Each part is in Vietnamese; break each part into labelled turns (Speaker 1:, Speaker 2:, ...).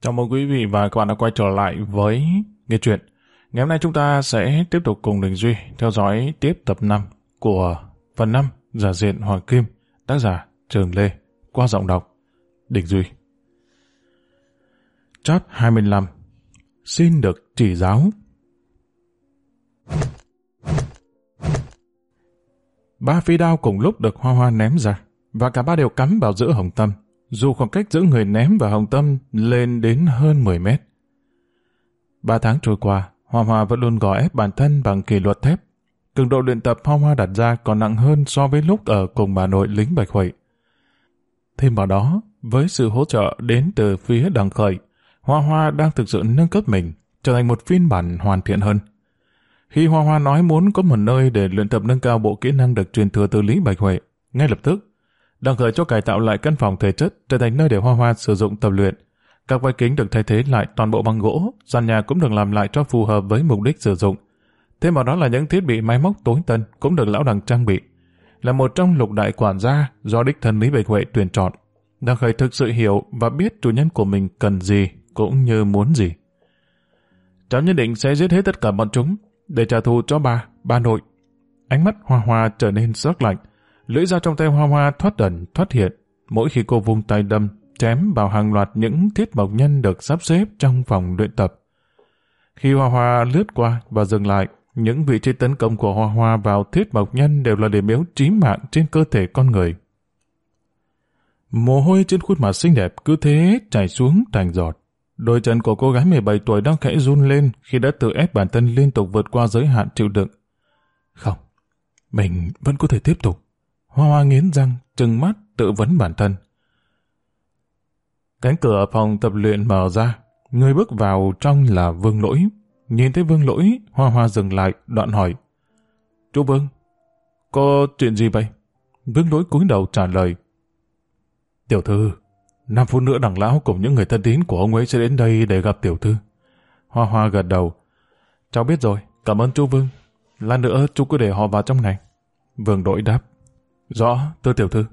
Speaker 1: Chào mừng quý vị và các bạn đã quay trở lại với Nghe Chuyện. Ngày hôm nay chúng ta sẽ tiếp tục cùng Đình Duy theo dõi tiếp tập 5 của phần 5 Giả diện Hoàng Kim, tác giả Trường Lê, qua giọng đọc Đình Duy. Chap 25. Xin được chỉ giáo. Ba phi đao cùng lúc được Hoa Hoa ném ra, và cả ba đều cắm vào giữa Hồng Tâm, dù khoảng cách giữa người ném và Hồng Tâm lên đến hơn 10 mét. 3 tháng trôi qua, Hoa Hoa vẫn luôn gò ép bản thân bằng kỷ luật thép. Cường độ luyện tập Hoa Hoa đặt ra còn nặng hơn so với lúc ở cùng bà nội lính Bạch Huệ. Thêm vào đó, với sự hỗ trợ đến từ phía Đằng Khởi, Hoa Hoa đang thực sự nâng cấp mình, trở thành một phiên bản hoàn thiện hơn. Khi Hoa Hoa nói muốn có một nơi để luyện tập nâng cao bộ kỹ năng được truyền thừa từ Lý Bạch Huệ, ngay lập tức, Đằng Khởi cho cải tạo lại căn phòng thể chất trở thành nơi để Hoa Hoa sử dụng tập luyện. Các vai kính được thay thế lại toàn bộ bằng gỗ, sàn nhà cũng được làm lại cho phù hợp với mục đích sử dụng. Thêm vào đó là những thiết bị máy móc tối tân cũng được lão Đằng trang bị. Là một trong lục đại quản gia do đích thân Lý Bạch Huệ tuyển chọn, Đằng Khởi thực sự hiểu và biết chủ nhân của mình cần gì cũng như muốn gì. Cháu nhất định sẽ giết hết tất cả bọn chúng để trả thù cho bà nội. Ánh mắt Hoa Hoa trở nên sắc lạnh, lưỡi dao trong tay Hoa Hoa thoát ẩn thoát hiện mỗi khi cô vung tay đâm chém vào hàng loạt những thiết mộc nhân được sắp xếp trong phòng luyện tập. Khi Hoa Hoa lướt qua và dừng lại, những vị trí tấn công của Hoa Hoa vào thiết mộc nhân đều là điểm yếu chí mạng trên cơ thể con người. Mồ hôi trên khuôn mặt xinh đẹp cứ thế chảy xuống thành giọt. Đôi chân của cô gái 17 tuổi đang khẽ run lên khi đã tự ép bản thân liên tục vượt qua giới hạn chịu đựng. Không, mình vẫn có thể tiếp tục. Hoa Hoa nghiến răng, trừng mắt tự vấn bản thân. Cánh cửa phòng tập luyện mở ra, người bước vào trong là Vương Lỗi. Nhìn thấy Vương Lỗi, Hoa Hoa dừng lại, đoạn hỏi. Chú Vương, có chuyện gì vậy? Vương Lỗi cúi đầu trả lời. Tiểu thư, 5 phút nữa Đằng lão cùng những người thân tín của ông ấy sẽ đến đây để gặp tiểu thư. Hoa Hoa gật đầu. Cháu biết rồi, cảm ơn chú Vương. Lát nữa chú cứ để họ vào trong này. Vương Lỗi đáp. Rõ, thưa tiểu thư.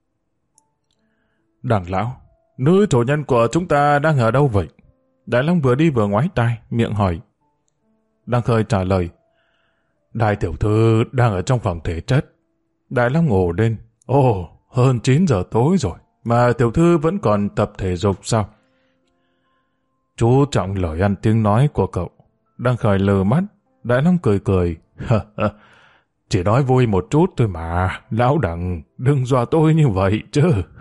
Speaker 1: Đằng lão, nữ chủ nhân của chúng ta đang ở đâu vậy? Đại Long vừa đi vừa ngoái tai, miệng hỏi. Đằng Khởi trả lời. Đại tiểu thư đang ở trong phòng thể chất. Đại Long ồ lên. Ồ, hơn 9 giờ tối rồi, mà tiểu thư vẫn còn tập thể dục sao? Chú trọng lời ăn tiếng nói của cậu. Đằng Khởi lờ mắt. Đại Long cười cười. Chỉ nói vui một chút thôi mà, lão Đằng, đừng dọa tôi như vậy chứ.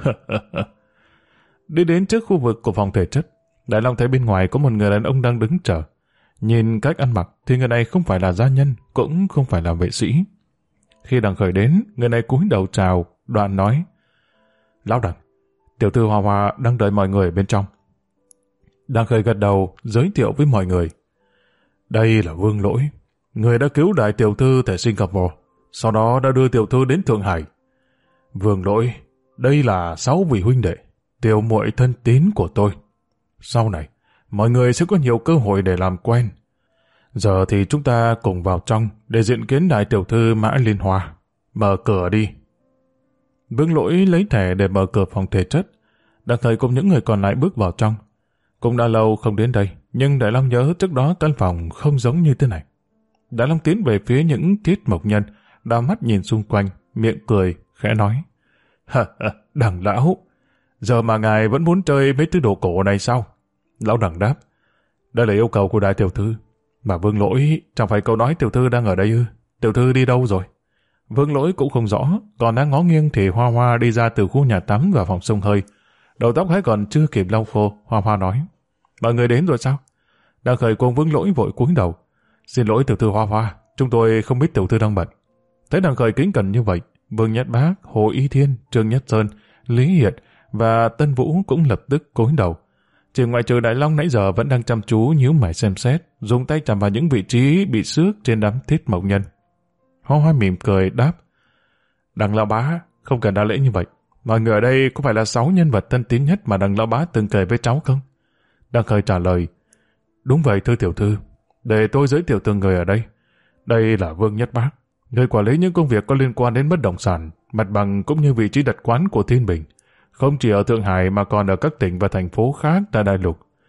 Speaker 1: Đi đến trước khu vực của phòng thể chất, Đại Long thấy bên ngoài có một người đàn ông đang đứng chờ. Nhìn cách ăn mặc thì người này không phải là gia nhân, cũng không phải là vệ sĩ. Khi Đằng Khởi đến, người này cúi đầu chào, đoạn nói. Lão Đằng, tiểu thư Hoa Hoa đang đợi mọi người bên trong. Đằng Khởi gật đầu, giới thiệu với mọi người. Đây là Vương Lỗi, người đã cứu đại tiểu thư tại Singapore, sau đó đã đưa tiểu thư đến Thượng Hải. Vương Lỗi, đây là 6 vị huynh đệ, tiểu muội thân tín của tôi. Sau này, mọi người sẽ có nhiều cơ hội để làm quen. Giờ thì chúng ta cùng vào trong để diện kiến đại tiểu thư Mã Liên Hoa. Mở cửa đi. Vương Lỗi lấy thẻ để mở cửa phòng thể chất. Đằng Khởi cùng những người còn lại bước vào trong. Cũng đã lâu không đến đây, nhưng Đại Long nhớ trước đó căn phòng không giống như thế này. Đại Long tiến về phía những thiết mộc nhân, đào mắt nhìn xung quanh, miệng cười, khẽ nói. Đằng lão, giờ mà ngài vẫn muốn chơi mấy thứ đồ cổ này sao? Lão Đằng đáp. Đây là yêu cầu của đại tiểu thư. Mà Vương Lỗi, chẳng phải cậu nói tiểu thư đang ở đây ư? Tiểu thư đi đâu rồi? Vương Lỗi cũng không rõ, còn đang ngó nghiêng thì Hoa Hoa đi ra từ khu nhà tắm vào phòng xông hơi. Đầu tóc hãy còn chưa kịp lau khô, Hoa Hoa nói. Mọi người đến rồi sao? Đằng Khởi cùng Vương Lỗi vội cúi đầu. Xin lỗi tiểu thư Hoa Hoa, chúng tôi không biết tiểu thư đang bận. Thấy Đằng Khởi kính cẩn như vậy, Vương Nhất Bác, Hồ Y Thiên, Trương Nhất Sơn, Lý Hiệt và Tân Vũ cũng lập tức cúi đầu. Chỉ ngoại trừ Đại Long nãy giờ vẫn đang chăm chú nhíu mày xem xét, dùng tay chạm vào những vị trí bị xước trên đám thiết mộc nhân. Hoa Hoa mỉm cười đáp. Đằng lão bá, không cần đa lễ như vậy. Mọi người ở đây có phải là 6 nhân vật thân tín nhất mà đằng lão bá từng kể với cháu không? Đằng Khởi trả lời. Đúng vậy thưa tiểu thư. Để tôi giới thiệu từng người ở đây. Đây là Vương Nhất Bác, người quản lý những công việc có liên quan đến bất động sản, mặt bằng cũng như vị trí đặt quán của Thiên Bình. Không chỉ ở Thượng Hải mà còn ở các tỉnh và thành phố khác tại Đại Lục.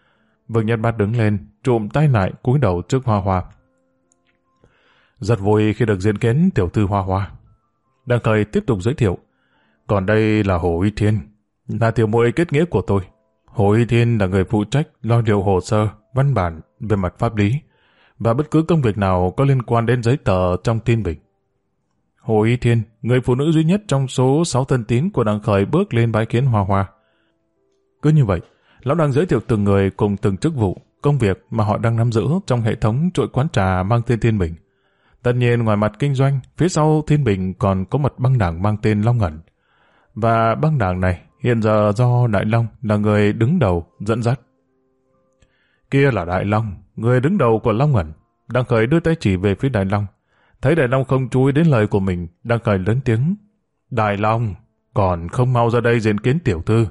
Speaker 1: Vương Nhất Bát đứng lên, trụm tay lại cúi đầu trước Hoa Hoa. Rất vui khi được diện kiến tiểu thư Hoa Hoa. Đặng Khởi tiếp tục giới thiệu. Còn đây là Hồ Uy Thiên, là tiểu muội kết nghĩa của tôi. Hồ Uy Thiên là người phụ trách lo điều hồ sơ, văn bản về mặt pháp lý và bất cứ công việc nào có liên quan đến giấy tờ trong Thiên Bình. Hồ Uy Thiên, người phụ nữ duy nhất trong số 6 thân tín của Đặng Khởi bước lên bái kiến Hoa Hoa. Cứ như vậy, lão đang giới thiệu từng người cùng từng chức vụ, công việc mà họ đang nắm giữ trong hệ thống chuỗi quán trà mang tên Thiên Bình. Tất nhiên ngoài mặt kinh doanh, phía sau Thiên Bình còn có một băng đảng mang tên Long Ẩn. Và băng đảng này hiện giờ do Đại Long là người đứng đầu dẫn dắt. Kia là Đại Long, người đứng đầu của Long Ẩn. Đặng Khởi đưa tay chỉ về phía Đại Long. Thấy Đại Long không chú ý đến lời của mình, Đặng Khởi lớn tiếng. Đại Long, còn không mau ra đây diện kiến tiểu thư.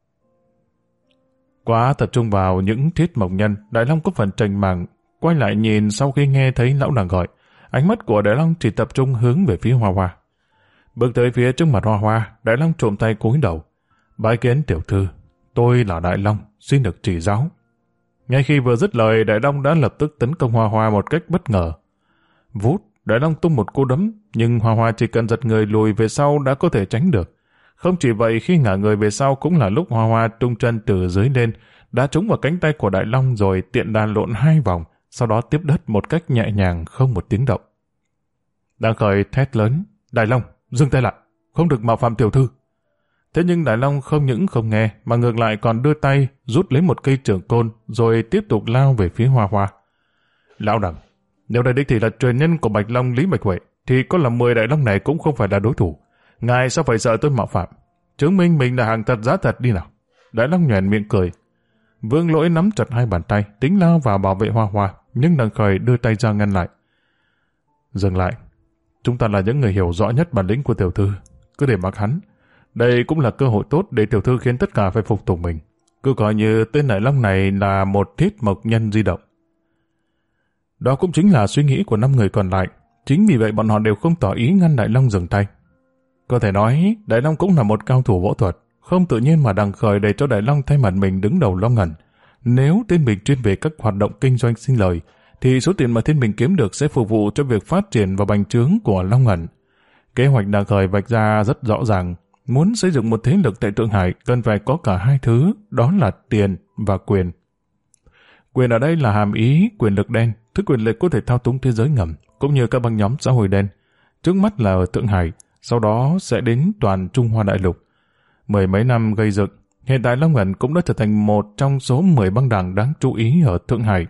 Speaker 1: Quá tập trung vào những thiết mộc nhân, Đại Long có phần trành màng, quay lại nhìn sau khi nghe thấy lão nàng gọi. Ánh mắt của Đại Long chỉ tập trung hướng về phía Hoa Hoa. Bước tới phía trước mặt Hoa Hoa, Đại Long trộm tay cúi đầu. Bái kiến tiểu thư, tôi là Đại Long, xin được chỉ giáo. Ngay khi vừa dứt lời, Đại Long đã lập tức tấn công Hoa Hoa một cách bất ngờ. Vút, Đại Long tung một cú đấm, nhưng Hoa Hoa chỉ cần giật người lùi về sau đã có thể tránh được. Không chỉ vậy, khi ngả người về sau cũng là lúc Hoa Hoa tung chân từ dưới lên, đã trúng vào cánh tay của Đại Long rồi tiện đàn lộn 2 vòng, sau đó tiếp đất một cách nhẹ nhàng không một tiếng động. Đặng Khởi thét lớn, Đại Long, dừng tay lại, không được mạo phạm tiểu thư. Thế nhưng Đại Long không những không nghe, mà ngược lại còn đưa tay rút lấy một cây trường côn rồi tiếp tục lao về phía Hoa Hoa. Lão Đặng, nếu đây đích thị là truyền nhân của Bạch Long Lý Bạch Huệ, thì có là 10 Đại Long này cũng không phải là đối thủ. Ngài sao phải sợ tôi mạo phạm? Chứng minh mình là hàng thật giá thật đi nào. Đại Long nhoẻn miệng cười. Vương Lỗi nắm chặt 2 bàn tay, tính lao vào bảo vệ Hoa Hoa, nhưng Đặng Khởi đưa tay ra ngăn lại. Dừng lại. Chúng ta là những người hiểu rõ nhất bản lĩnh của tiểu thư. Cứ để mặc hắn. Đây cũng là cơ hội tốt để tiểu thư khiến tất cả phải phục tùng mình. Cứ coi như tên Đại Long này là một thiết mộc nhân di động. Đó cũng chính là suy nghĩ của 5 người còn lại. Chính vì vậy bọn họ đều không tỏ ý ngăn Đại Long dừng tay. Có thể nói, Đại Long cũng là một cao thủ võ thuật. Không tự nhiên mà Đặng Khởi để cho Đại Long thay mặt mình đứng đầu Long Ẩn. Nếu Thiên Bình chuyên về các hoạt động kinh doanh sinh lời, thì số tiền mà Thiên Bình kiếm được sẽ phục vụ cho việc phát triển và bành trướng của Long Ẩn. Kế hoạch Đặng Khởi vạch ra rất rõ ràng. Muốn xây dựng một thế lực tại Thượng Hải cần phải có cả 2 thứ, đó là tiền và quyền. Quyền ở đây là hàm ý quyền lực đen, thứ quyền lực có thể thao túng thế giới ngầm, cũng như các băng nhóm xã hội đen. Trước mắt là ở Thượng Hải, sau đó sẽ đến toàn Trung Hoa đại lục. 10 mấy năm gây dựng, hiện tại Long Ẩn cũng đã trở thành một trong số 10 băng đảng đáng chú ý ở Thượng Hải.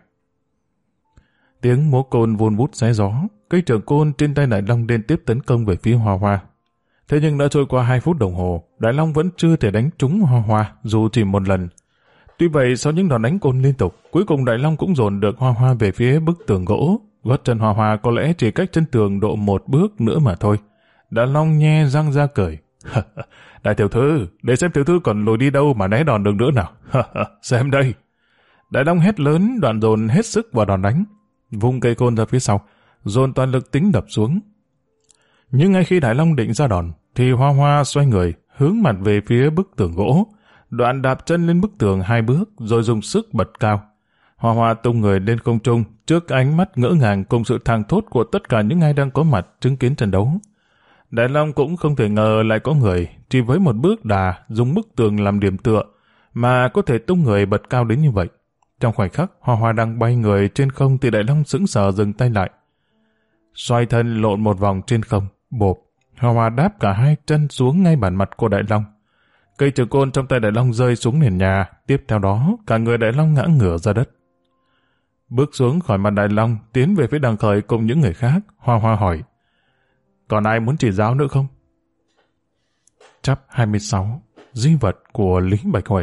Speaker 1: Tiếng múa côn vun vút xé gió, cây trường côn trên tay Đại Long liên tiếp tấn công về phía Hoa Hoa. Thế nhưng đã trôi qua 2 phút đồng hồ, Đại Long vẫn chưa thể đánh trúng Hoa Hoa dù chỉ một lần. Tuy vậy, sau những đòn đánh côn liên tục, cuối cùng Đại Long cũng dồn được Hoa Hoa về phía bức tường gỗ. Gót chân Hoa Hoa có lẽ chỉ cách chân tường độ 1 bước nữa mà thôi. Đại Long nhe răng ra cười. Đại tiểu thư, để xem tiểu thư còn lùi đi đâu mà né đòn được nữa nào. Xem đây. Đại Long hét lớn, đoạn dồn hết sức vào đòn đánh. Vung cây côn ra phía sau, dồn toàn lực tính đập xuống. Nhưng ngay khi Đại Long định ra đòn, thì Hoa Hoa xoay người, hướng mặt về phía bức tường gỗ, đoạn đạp chân lên bức tường 2 bước, rồi dùng sức bật cao. Hoa Hoa tung người lên không trung, trước ánh mắt ngỡ ngàng cùng sự thảng thốt của tất cả những ai đang có mặt chứng kiến trận đấu. Đại Long cũng không thể ngờ lại có người, chỉ với một bước đà, dùng bức tường làm điểm tựa, mà có thể tung người bật cao đến như vậy. Trong khoảnh khắc, Hoa Hoa đang bay người trên không thì Đại Long sững sờ dừng tay lại. Xoay thân lộn một vòng trên không, bộp, Hoa Hoa đáp cả 2 chân xuống ngay bản mặt của Đại Long. Cây trường côn trong tay Đại Long rơi xuống nền nhà, tiếp theo đó cả người Đại Long ngã ngửa ra đất. Bước xuống khỏi mặt Đại Long, tiến về phía Đặng Khởi cùng những người khác, Hoa Hoa hỏi: còn ai muốn chỉ giáo nữa không? Chap 26, di vật của Lý Bạch Huệ.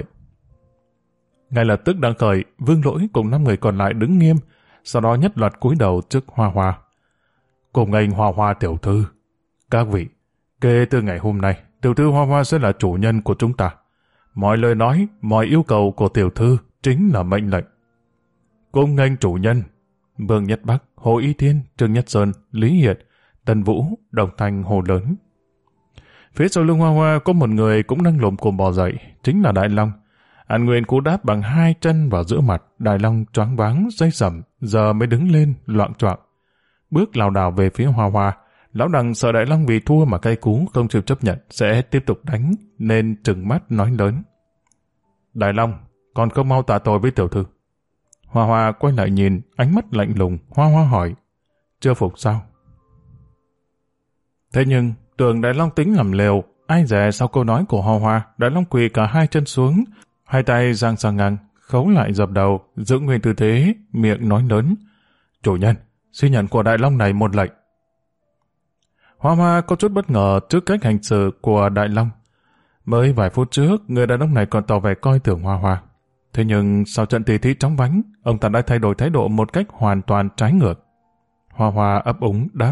Speaker 1: Ngay lập tức Đặng Khởi, Vương Lỗi cùng 5 người còn lại đứng nghiêm, sau đó nhất loạt cúi đầu trước Hoa Hoa. Cùng anh Hoa Hoa tiểu thư, các vị, kể từ ngày hôm nay, tiểu thư Hoa Hoa sẽ là chủ nhân của chúng ta. Mọi lời nói, mọi yêu cầu của tiểu thư chính là mệnh lệnh. Cùng anh chủ nhân, Vương Nhất Bắc, Hồ Y Thiên, Trương Nhất Sơn, Lý Hiệt, Tần Vũ, Đồng Thanh, Hồ Lớn. Phía sau lưng Hoa Hoa có một người cũng đang lồm cồm bò dậy, chính là Đại Long. An Nguyên cú đáp bằng 2 chân vào giữa mặt, Đại Long choáng váng, say sẩm, giờ mới đứng lên, loạng choạng. Bước lảo đảo về phía Hoa Hoa. Lão Đằng sợ Đại Long vì thua mà cay cú không chịu chấp nhận, sẽ tiếp tục đánh, nên trừng mắt nói lớn. Đại Long, còn không mau tạ tội với tiểu thư. Hoa Hoa quay lại nhìn, ánh mắt lạnh lùng. Hoa Hoa hỏi, chưa phục sao? Thế nhưng, tưởng Đại Long tính làm liều, ai dè sau câu nói của Hoa Hoa, Đại Long quỳ cả 2 chân xuống, 2 tay giang sang ngang, khấu lại dập đầu, giữ nguyên tư thế, miệng nói lớn. Chủ nhân, xin nhận của Đại Long này một lệnh. Hoa Hoa có chút bất ngờ trước cách hành xử của Đại Long. Mới vài phút trước, người đàn ông này còn tỏ vẻ coi thường Hoa Hoa. Thế nhưng sau trận tỷ thí chóng vánh, ông ta đã thay đổi thái độ một cách hoàn toàn trái ngược. Hoa Hoa ấp úng đáp.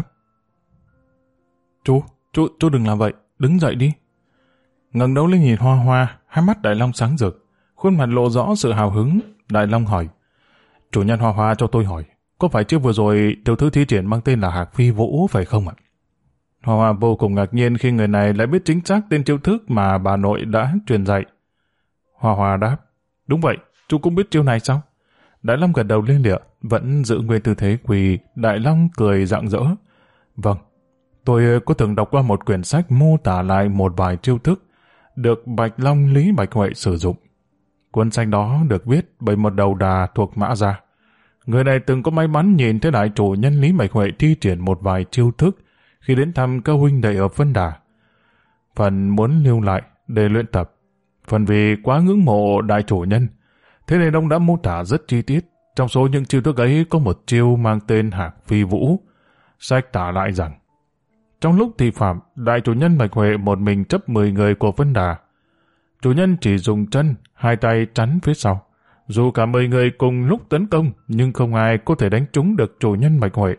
Speaker 1: Chú đừng làm vậy, đứng dậy đi. Ngẩng đầu lên nhìn Hoa Hoa, hai mắt Đại Long sáng rực, khuôn mặt lộ rõ sự hào hứng. Đại Long hỏi, chủ nhân Hoa Hoa cho tôi hỏi, có phải trước vừa rồi tiểu thư thi triển mang tên là Hạc Phi Vũ phải không ạ? Hoa Hoa vô cùng ngạc nhiên khi người này lại biết chính xác tên chiêu thức mà bà nội đã truyền dạy. Hoa Hoa đáp, đúng vậy, chú cũng biết chiêu này sao? Đại Long gật đầu liên lịa, vẫn giữ nguyên tư thế quỳ. Đại Long cười rạng rỡ. Vâng, tôi có từng đọc qua một quyển sách mô tả lại một vài chiêu thức được Bạch Long Lý Bạch Huệ sử dụng. Cuốn sách đó được viết bởi một đầu đà thuộc Mã Gia. Người này từng có may mắn nhìn thấy đại chủ nhân Lý Bạch Huệ thi triển một vài chiêu thức khi đến thăm các huynh đệ ở Vân Đà. Phần muốn lưu lại để luyện tập, phần vì quá ngưỡng mộ đại chủ nhân, thế nên ông đã mô tả rất chi tiết. Trong số những chiêu thức ấy có một chiêu mang tên Hạc Phi Vũ. Sách tả lại rằng, trong lúc thi phạm, đại chủ nhân Bạch Huệ một mình chấp 10 người của Vân Đà. Chủ nhân chỉ dùng chân, 2 tay chắn phía sau. Dù cả 10 người cùng lúc tấn công, nhưng không ai có thể đánh trúng được chủ nhân Bạch Huệ.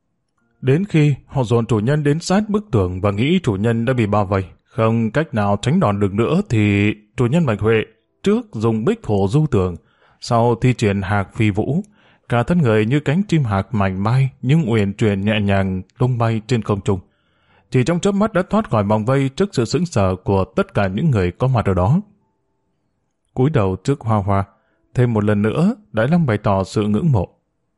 Speaker 1: Đến khi họ dồn chủ nhân đến sát bức tường và nghĩ chủ nhân đã bị bao vây, không cách nào tránh đòn được nữa, thì chủ nhân Bạch Huệ trước dùng bích hổ du tường, sau thi triển Hạc Phi Vũ. Cả thân người như cánh chim hạc mảnh mai nhưng uyển chuyển nhẹ nhàng tung bay trên không trung. Chỉ trong chớp mắt đã thoát khỏi vòng vây trước sự sững sờ của tất cả những người có mặt ở đó. Cúi đầu trước Hoa Hoa, thêm một lần nữa, Đại Long bày tỏ sự ngưỡng mộ.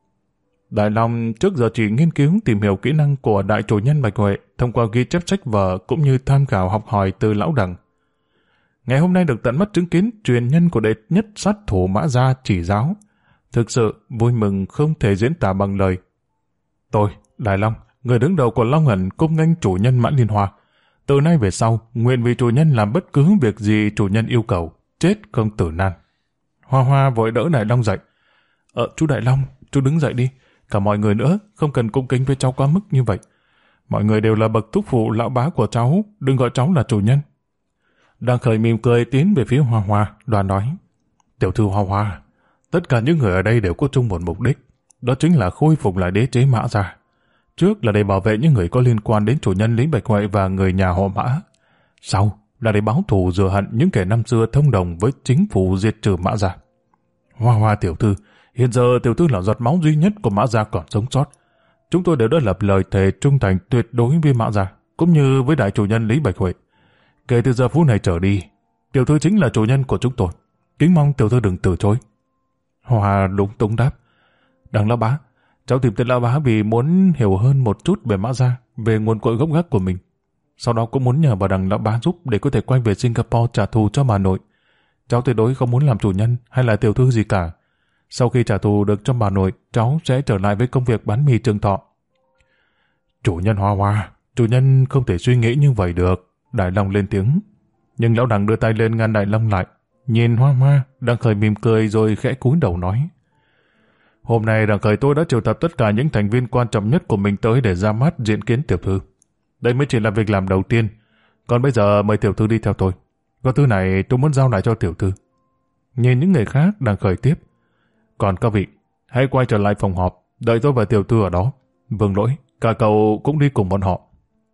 Speaker 1: Đại Long trước giờ chỉ nghiên cứu tìm hiểu kỹ năng của đại chủ nhân Bạch Huệ thông qua ghi chép sách vở cũng như tham khảo học hỏi từ lão Đằng. Ngày hôm nay được tận mắt chứng kiến truyền nhân của đệ nhất sát thủ Mã Gia chỉ giáo, thực sự vui mừng không thể diễn tả bằng lời. Tôi, Đại Long, người đứng đầu của Long Ẩn, cung nghênh chủ nhân Mã Liên Hoa. Từ nay về sau, nguyện vì chủ nhân làm bất cứ việc gì chủ nhân yêu cầu, chết không tử nan. Hoa Hoa vội đỡ Đại Long dậy. Chú Đại Long, chú đứng dậy đi. Cả mọi người nữa, không cần cung kính với cháu quá mức như vậy. Mọi người đều là bậc thúc phụ lão bá của cháu, đừng gọi cháu là chủ nhân. Đang khởi mỉm cười tiến về phía Hoa Hoa, đoàn nói. Tiểu thư Hoa Hoa, tất cả những người ở đây đều có chung một mục đích, đó chính là khôi phục lại đế chế Mã Gia. Trước là để bảo vệ những người có liên quan đến chủ nhân Lý Bạch Huệ và người nhà họ Mã. Sau là để báo thù rửa hận những kẻ năm xưa thông đồng với chính phủ diệt trừ Mã Gia. Hoa Hoa tiểu thư, hiện giờ tiểu thư là giọt máu duy nhất của Mã Gia còn sống sót. Chúng tôi đều đã lập lời thề trung thành tuyệt đối với Mã Gia, cũng như với đại chủ nhân Lý Bạch Huệ. Kể từ giờ phút này trở đi, tiểu thư chính là chủ nhân của chúng tôi. Kính mong tiểu thư đừng từ chối. Hoa đúng túng đáp. Đằng lão bá, cháu tìm tên lão bá vì muốn hiểu hơn một chút về Mã Gia, về nguồn cội gốc gác của mình. Sau đó cũng muốn nhờ bà đằng lão bá giúp để có thể quay về Singapore trả thù cho bà nội. Cháu tuyệt đối không muốn làm chủ nhân hay là tiểu thư gì cả. Sau khi trả thù được cho bà nội, cháu sẽ trở lại với công việc bán mì Trường Thọ. Chủ nhân Hoa Hoa, chủ nhân không thể suy nghĩ như vậy được. Đại Long lên tiếng. Nhưng lão đằng đưa tay lên ngăn Đại Long lại. Nhìn Hoa Hoa đang khởi mỉm cười rồi khẽ cúi đầu nói. Hôm nay đằng khởi tôi đã triệu tập tất cả những thành viên quan trọng nhất của mình tới để ra mắt diện kiến tiểu thư. Đây mới chỉ là việc làm đầu tiên. Còn bây giờ mời tiểu thư đi theo tôi. Có thứ này tôi muốn giao lại cho tiểu thư. Nhìn những người khác đang khởi tiếp. Còn các vị, hãy quay trở lại phòng họp, đợi tôi và tiểu thư ở đó. Vương Lỗi, cả cậu cũng đi cùng bọn họ.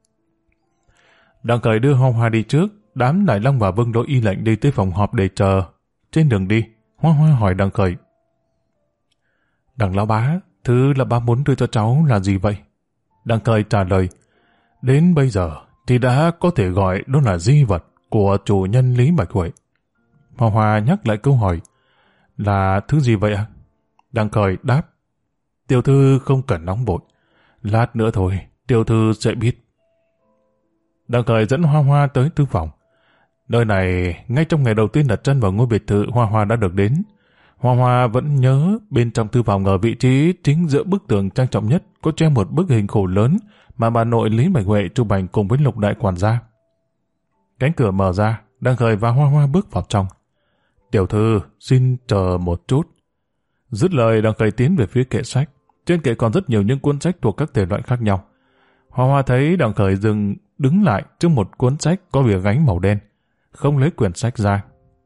Speaker 1: Đằng khởi đưa Hoa Hoa đi trước, đám Đại Long và Vương Lỗi y lệnh đi tới phòng họp để chờ. Trên đường đi, Hoa Hoa hỏi đằng khởi. Đằng lão bá, thứ là bá muốn đưa cho cháu là gì vậy? Đằng khởi trả lời. Đến bây giờ thì đã có thể gọi đó là di vật của chủ nhân Lý Bạch Huệ. Hoa Hoa nhắc lại câu hỏi. Là thứ gì vậy ạ? Đằng Khởi đáp. Tiểu thư không cần nóng vội. Lát nữa thôi, tiểu thư sẽ biết. Đằng Khởi dẫn Hoa Hoa tới thư phòng. Nơi này, ngay trong ngày đầu tiên đặt chân vào ngôi biệt thự Hoa Hoa đã được đến. Hoa Hoa vẫn nhớ bên trong thư phòng ở vị trí chính giữa bức tường trang trọng nhất có treo một bức hình khổ lớn mà bà nội Lý Bạch Huệ chụp ảnh cùng với Lục đại quản gia. Cánh cửa mở ra, Đằng Khởi và Hoa Hoa bước vào trong. Tiểu thư, xin chờ một chút. Dứt lời, Đằng Khởi tiến về phía kệ sách. Trên kệ còn rất nhiều những cuốn sách thuộc các thể loại khác nhau. Hoa Hoa thấy Đằng Khởi đứng lại trước một cuốn sách có bìa gánh màu đen, không lấy quyển sách ra.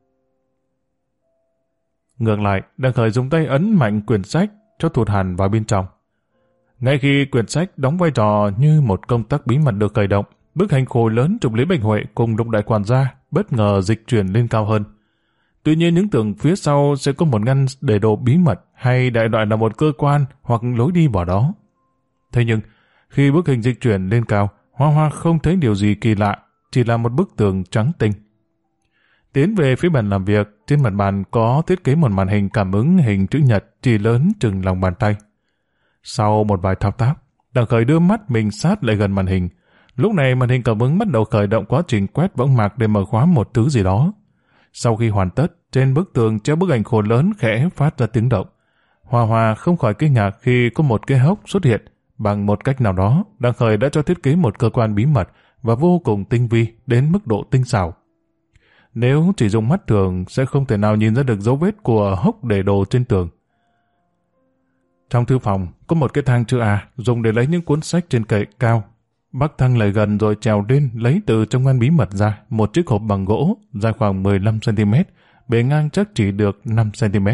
Speaker 1: Ngược lại, Đằng Khởi dùng tay ấn mạnh quyển sách cho thụt hẳn vào bên trong. Ngay khi quyển sách đóng vai trò như một công tắc bí mật được khởi động, bức hình khối lớn chụp Lý Bạch Huệ cùng Lục đại quản gia bất ngờ dịch chuyển lên cao hơn. Tuy nhiên những tưởng phía sau sẽ có một ngăn để đồ bí mật hay đại loại là một cơ quan hoặc lối đi vào đó. Thế nhưng, khi bức hình dịch chuyển lên cao, Hoa Hoa không thấy điều gì kỳ lạ, chỉ là một bức tường trắng tinh. Tiến về phía bàn làm việc, trên mặt bàn có thiết kế một màn hình cảm ứng hình chữ nhật chỉ lớn chừng lòng bàn tay. Sau một vài thao tác, Đằng Khởi đưa mắt mình sát lại gần màn hình. Lúc này màn hình cảm ứng bắt đầu khởi động quá trình quét võng mạc để mở khóa một thứ gì đó. Sau khi hoàn tất, trên bức tường treo bức ảnh khổ lớn khẽ phát ra tiếng động. Hoa Hoa không khỏi kinh ngạc khi có một cái hốc xuất hiện. Bằng một cách nào đó, Đằng Khởi đã cho thiết kế một cơ quan bí mật và vô cùng tinh vi đến mức độ tinh xảo. Nếu chỉ dùng mắt thường sẽ không thể nào nhìn ra được dấu vết của hốc để đồ trên tường. Trong thư phòng có một cái thang chữ A dùng để lấy những cuốn sách trên kệ cao. Bác thang lại gần rồi trèo lên lấy từ trong ngăn bí mật ra một chiếc hộp bằng gỗ dài khoảng 15cm, bề ngang chắc chỉ được 5cm.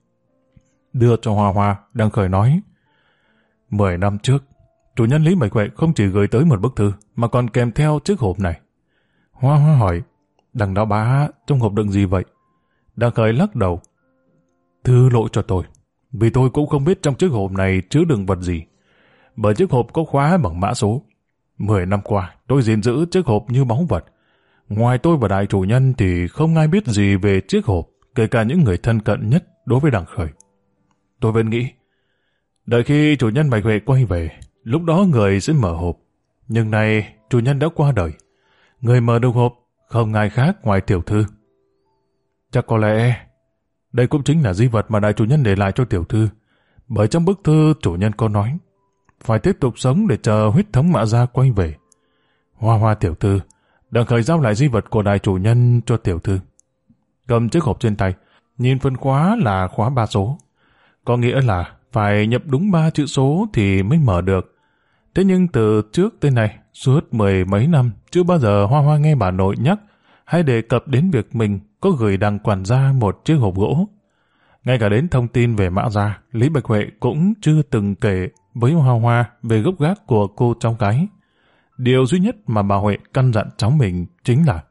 Speaker 1: Đưa cho Hoa Hoa, Đằng Khởi nói: 10 năm trước, chủ nhân Lý Bạch Huệ không chỉ gửi tới một bức thư mà còn kèm theo chiếc hộp này. Hoa Hoa hỏi: Đằng lão bá, trong hộp đựng gì vậy? Đằng Khởi lắc đầu: Thứ lỗi cho tôi, vì tôi cũng không biết trong chiếc hộp này chứa đựng vật gì. Bởi chiếc hộp có khóa bằng mã số. 10 năm qua, tôi gìn giữ chiếc hộp như báu vật. Ngoài tôi và đại chủ nhân thì không ai biết gì về chiếc hộp, kể cả những người thân cận nhất đối với Đằng Khởi. Tôi vẫn nghĩ, đợi khi chủ nhân Bạch Huệ quay về, lúc đó người sẽ mở hộp. Nhưng nay, chủ nhân đã qua đời. Người mở được hộp không ai khác ngoài tiểu thư. Chắc có lẽ đây cũng chính là di vật mà đại chủ nhân để lại cho tiểu thư. Bởi trong bức thư chủ nhân có nói phải tiếp tục sống để chờ huyết thống Mã Gia quay về. Hoa Hoa tiểu thư, Đằng Khởi giao lại di vật của đại chủ nhân cho tiểu thư. Cầm chiếc hộp trên tay, nhìn phần khóa là khóa 3 số. Có nghĩa là phải nhập đúng 3 chữ số thì mới mở được. Thế nhưng từ trước tới nay, suốt 10 mấy năm, chưa bao giờ Hoa Hoa nghe bà nội nhắc hay đề cập đến việc mình có gửi Đằng quản gia một chiếc hộp gỗ. Ngay cả đến thông tin về Mã Gia, Lý Bạch Huệ cũng chưa từng kể với Hoa Hoa về gốc gác của cô cháu gái. Điều duy nhất mà bà Huệ căn dặn cháu mình chính là: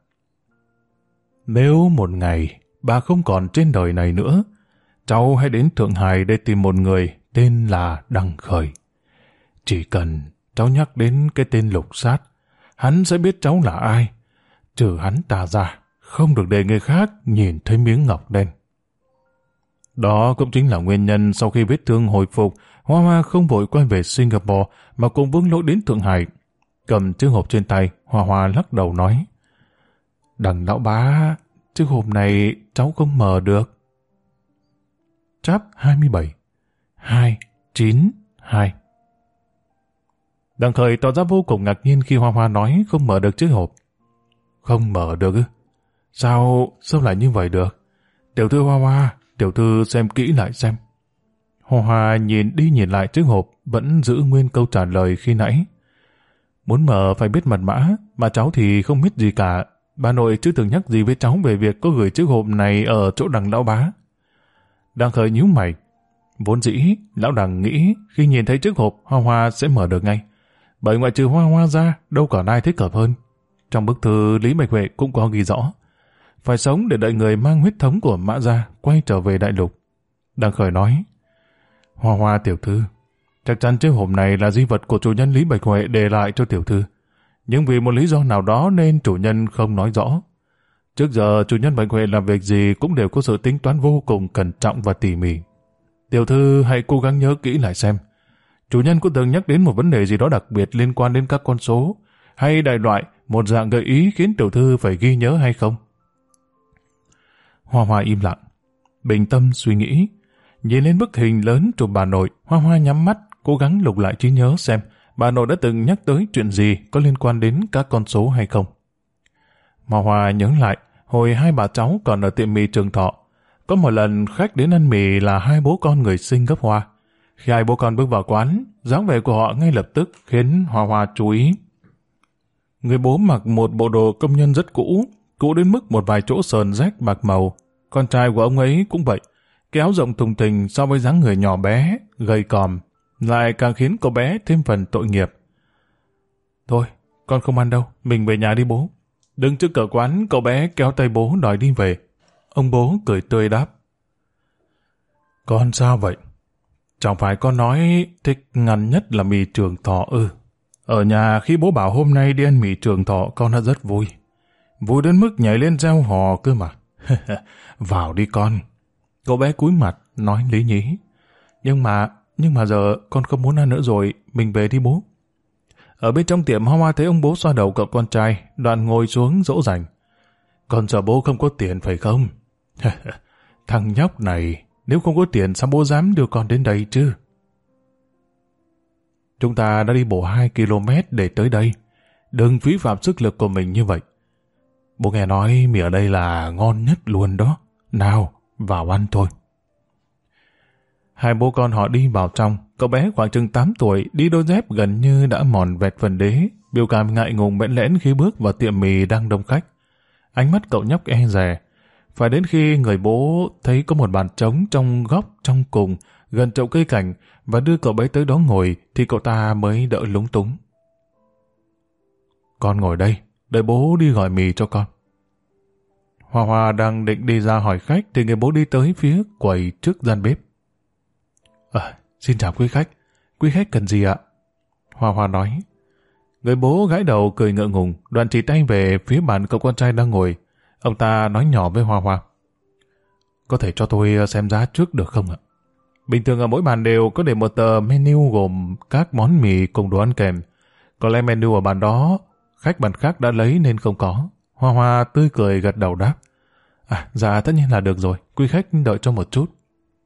Speaker 1: nếu một ngày bà không còn trên đời này nữa, cháu hãy đến Thượng Hải để tìm một người tên là Đằng Khởi. Chỉ cần cháu nhắc đến cái tên Lục Sát, hắn sẽ biết cháu là ai. Trừ hắn ta ra, không được để người khác nhìn thấy miếng ngọc đen. Đó cũng chính là nguyên nhân sau khi vết thương hồi phục, Hoa Hoa không vội quay về Singapore mà cùng Vương Lỗi đến Thượng Hải. Cầm chiếc hộp trên tay, Hoa Hoa lắc đầu nói: Đằng lão bá, chiếc hộp này cháu không mở được. Chap 27 292. Đằng Khởi tỏ ra vô cùng ngạc nhiên khi Hoa Hoa nói không mở được chiếc hộp. Không mở được ư? Sao lại như vậy được? Tiểu thư Hoa Hoa, tiểu thư xem kỹ lại xem. Hoa Hoa nhìn đi nhìn lại chiếc hộp, vẫn giữ nguyên câu trả lời khi nãy. Muốn mở phải biết mật mã, mà cháu thì không biết gì cả. Bà nội chưa từng nhắc gì với cháu về việc có gửi chiếc hộp này ở chỗ Đằng lão bá. Đằng Khởi nhíu mày. Vốn dĩ, lão Đằng nghĩ khi nhìn thấy chiếc hộp, Hoa Hoa sẽ mở được ngay. Bởi ngoại trừ Hoa Hoa ra, đâu còn ai thích hợp hơn. Trong bức thư Lý Bạch Huệ cũng có ghi rõ: phải sống để đợi người mang huyết thống của Mã Gia quay trở về đại lục. Đằng Khởi nói: Hoa Hoa tiểu thư, chắc chắn chiếc hộp này là di vật của chủ nhân Lý Bạch Huệ để lại cho tiểu thư. Nhưng vì một lý do nào đó nên chủ nhân không nói rõ. Trước giờ chủ nhân Bạch Huệ làm việc gì cũng đều có sự tính toán vô cùng cẩn trọng và tỉ mỉ. Tiểu thư hãy cố gắng nhớ kỹ lại xem. Chủ nhân có từng nhắc đến một vấn đề gì đó đặc biệt liên quan đến các con số, hay đại loại một dạng gợi ý khiến tiểu thư phải ghi nhớ hay không? Hoa Hoa im lặng, bình tâm suy nghĩ. Nhìn lên bức hình lớn chụp bà nội, Hoa Hoa nhắm mắt, cố gắng lục lại trí nhớ xem bà nội đã từng nhắc tới chuyện gì có liên quan đến các con số hay không. Hoa Hoa nhớ lại, hồi hai bà cháu còn ở tiệm mì Trường Thọ, có một lần khách đến ăn mì là hai bố con người sinh gấp Hoa. Khi hai bố con bước vào quán, dáng vẻ của họ ngay lập tức khiến Hoa Hoa chú ý. Người bố mặc một bộ đồ công nhân rất cũ, cũ đến mức một vài chỗ sờn rách bạc màu. Con trai của ông ấy cũng vậy, cái áo rộng thùng thình so với dáng người nhỏ bé, gầy còm, lại càng khiến cô bé thêm phần tội nghiệp. Thôi, con không ăn đâu, mình về nhà đi bố. Đứng trước cửa quán, cậu bé kéo tay bố đòi đi về. Ông bố cười tươi đáp. Con sao vậy? Chẳng phải con nói thích ngắn nhất là mì Trường Thọ ư? Ở nhà khi bố bảo hôm nay đi ăn mì Trường Thọ con đã rất vui. Vui đến mức nhảy lên reo hò cơ mà. Vào đi con. Cậu bé cúi mặt, nói lý nhí. Nhưng mà giờ con không muốn ăn nữa rồi, mình về đi bố. Ở bên trong tiệm Hoa Hoa thấy ông bố xoa đầu cậu con trai, đoạn ngồi xuống dỗ dành. Con sợ bố không có tiền phải không? Thằng nhóc này, nếu không có tiền sao bố dám đưa con đến đây chứ? Chúng ta đã đi bộ 2 km để tới đây. Đừng phí phạm sức lực của mình như vậy. Bố nghe nói mì ở đây là ngon nhất luôn đó. Nào, vào ăn thôi. Hai bố con họ đi vào trong. Cậu bé khoảng chừng 8 tuổi, đi đôi dép gần như đã mòn vẹt phần đế, biểu cảm ngại ngùng bẽn lẽn khi bước vào tiệm mì đang đông khách. Ánh mắt cậu nhóc e dè. Phải đến khi người bố thấy có một bàn trống trong góc trong cùng, gần chậu cây cảnh, và đưa cậu bé tới đó ngồi, thì cậu ta mới đỡ lúng túng. Con ngồi đây, đợi bố đi gọi mì cho con. Hoa Hoa đang định đi ra hỏi khách, thì người bố đi tới phía quầy trước gian bếp. Xin chào quý khách cần gì ạ? Hoa Hoa nói. Người bố gãi đầu cười ngượng ngùng, đoạn chỉ tay về phía bàn cậu con trai đang ngồi. Ông ta nói nhỏ với Hoa Hoa. Có thể cho tôi xem giá trước được không ạ? Bình thường ở mỗi bàn đều có để một tờ menu gồm các món mì cùng đồ ăn kèm. Có lẽ menu ở bàn đó, khách bàn khác đã lấy nên không có. Hoa Hoa tươi cười gật đầu đáp. Dạ tất nhiên là được rồi, quý khách đợi cho một chút.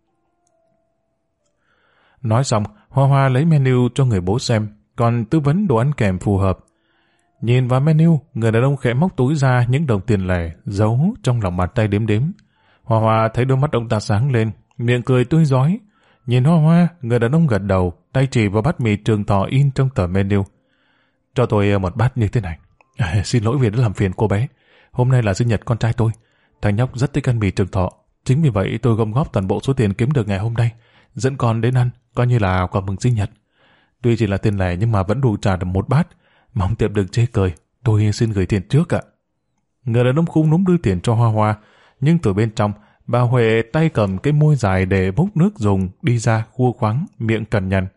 Speaker 1: Nói xong, Hoa Hoa lấy menu cho người bố xem, còn tư vấn đồ ăn kèm phù hợp. Nhìn vào menu, người đàn ông khẽ móc túi ra những đồng tiền lẻ, giấu trong lòng bàn tay đếm đếm. Hoa Hoa thấy đôi mắt ông ta sáng lên, miệng cười tươi rói. Nhìn Hoa Hoa, người đàn ông gật đầu, tay chỉ vào bát mì Trường Thọ in trong tờ menu. Cho tôi một bát như thế này. Xin lỗi vì đã làm phiền cô bé. Hôm nay là sinh nhật con trai tôi. Thằng nhóc rất thích ăn mì Trường Thọ. Chính vì vậy tôi gom góp toàn bộ số tiền kiếm được ngày hôm nay, dẫn con đến ăn, coi như là quà mừng sinh nhật. Tuy chỉ là tiền lẻ nhưng mà vẫn đủ trả được một bát. Mong tiệm đừng chê cười, tôi xin gửi tiền trước ạ. Người đàn ông khung núm đưa tiền cho Hoa Hoa, nhưng từ bên trong, bà Huệ tay cầm cái môi dài để múc nước dùng đi ra khua khoáng, miệng cằn nhằn.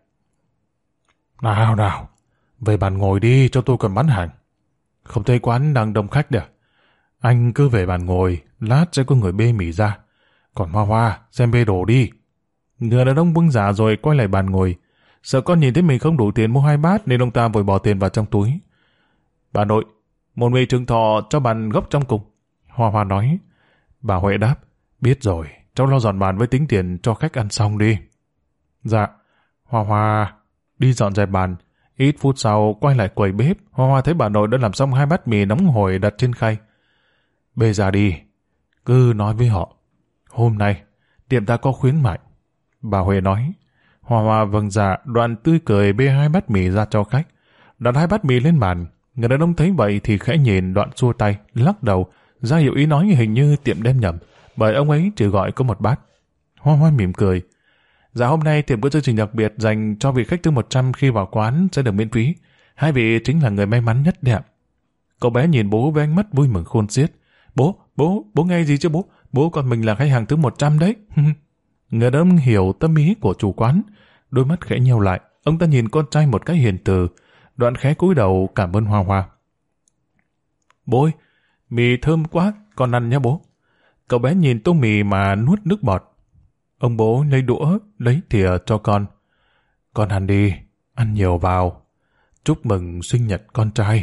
Speaker 1: Nào, về bàn ngồi đi cho tôi còn bán hàng. Không thấy quán đang đông khách đấy à? Anh cứ về bàn ngồi, lát sẽ có người bê mì ra. Còn Hoa Hoa, xem bê đồ đi. Người đàn ông bưng giả rồi quay lại bàn ngồi. Sợ con nhìn thấy mình không đủ tiền mua 2 bát nên ông ta vội bỏ tiền vào trong túi. Bà nội, một mì Trường Thọ cho bàn góc trong cùng. Hoa Hoa nói. Bà Huệ đáp. Biết rồi, cháu lo dọn bàn với tính tiền cho khách ăn xong đi. Dạ. Hoa Hoa đi dọn dẹp bàn. Ít phút sau quay lại quầy bếp. Hoa Hoa thấy bà nội đã làm xong 2 bát mì nóng hổi đặt trên khay. Bê ra đi. Cứ nói với họ. Hôm nay tiệm ta có khuyến mại. Bà Huệ nói. Hoa Hoa vâng dạ, đoạn tươi cười bê 2 bát mì ra cho khách. Đặt 2 bát mì lên bàn. Người đàn ông thấy vậy thì khẽ nhìn, đoạn xua tay, lắc đầu, ra hiệu ý nói hình như tiệm đem nhầm, bởi ông ấy chỉ gọi có 1 bát. Hoa Hoa mỉm cười. Dạ hôm nay tiệm có chương trình đặc biệt dành cho vị khách thứ 100 khi vào quán sẽ được miễn phí. 2 vị chính là người may mắn nhất đấy ạ. Cậu bé nhìn bố với ánh mắt vui mừng khôn xiết. Bố nghe gì chứ bố? Bố con mình là khách hàng thứ 100 đấy. Người đàn ông hiểu tâm ý của chủ quán, đôi mắt khẽ nheo lại, ông ta nhìn con trai một cách hiền từ, đoạn khẽ cúi đầu cảm ơn Hoa Hoa. Bố ơi, mì thơm quá, con ăn nhé bố. Cậu bé nhìn tô mì mà nuốt nước bọt. Ông bố lấy đũa, lấy thìa cho con. Con ăn đi, ăn nhiều vào. Chúc mừng sinh nhật con trai.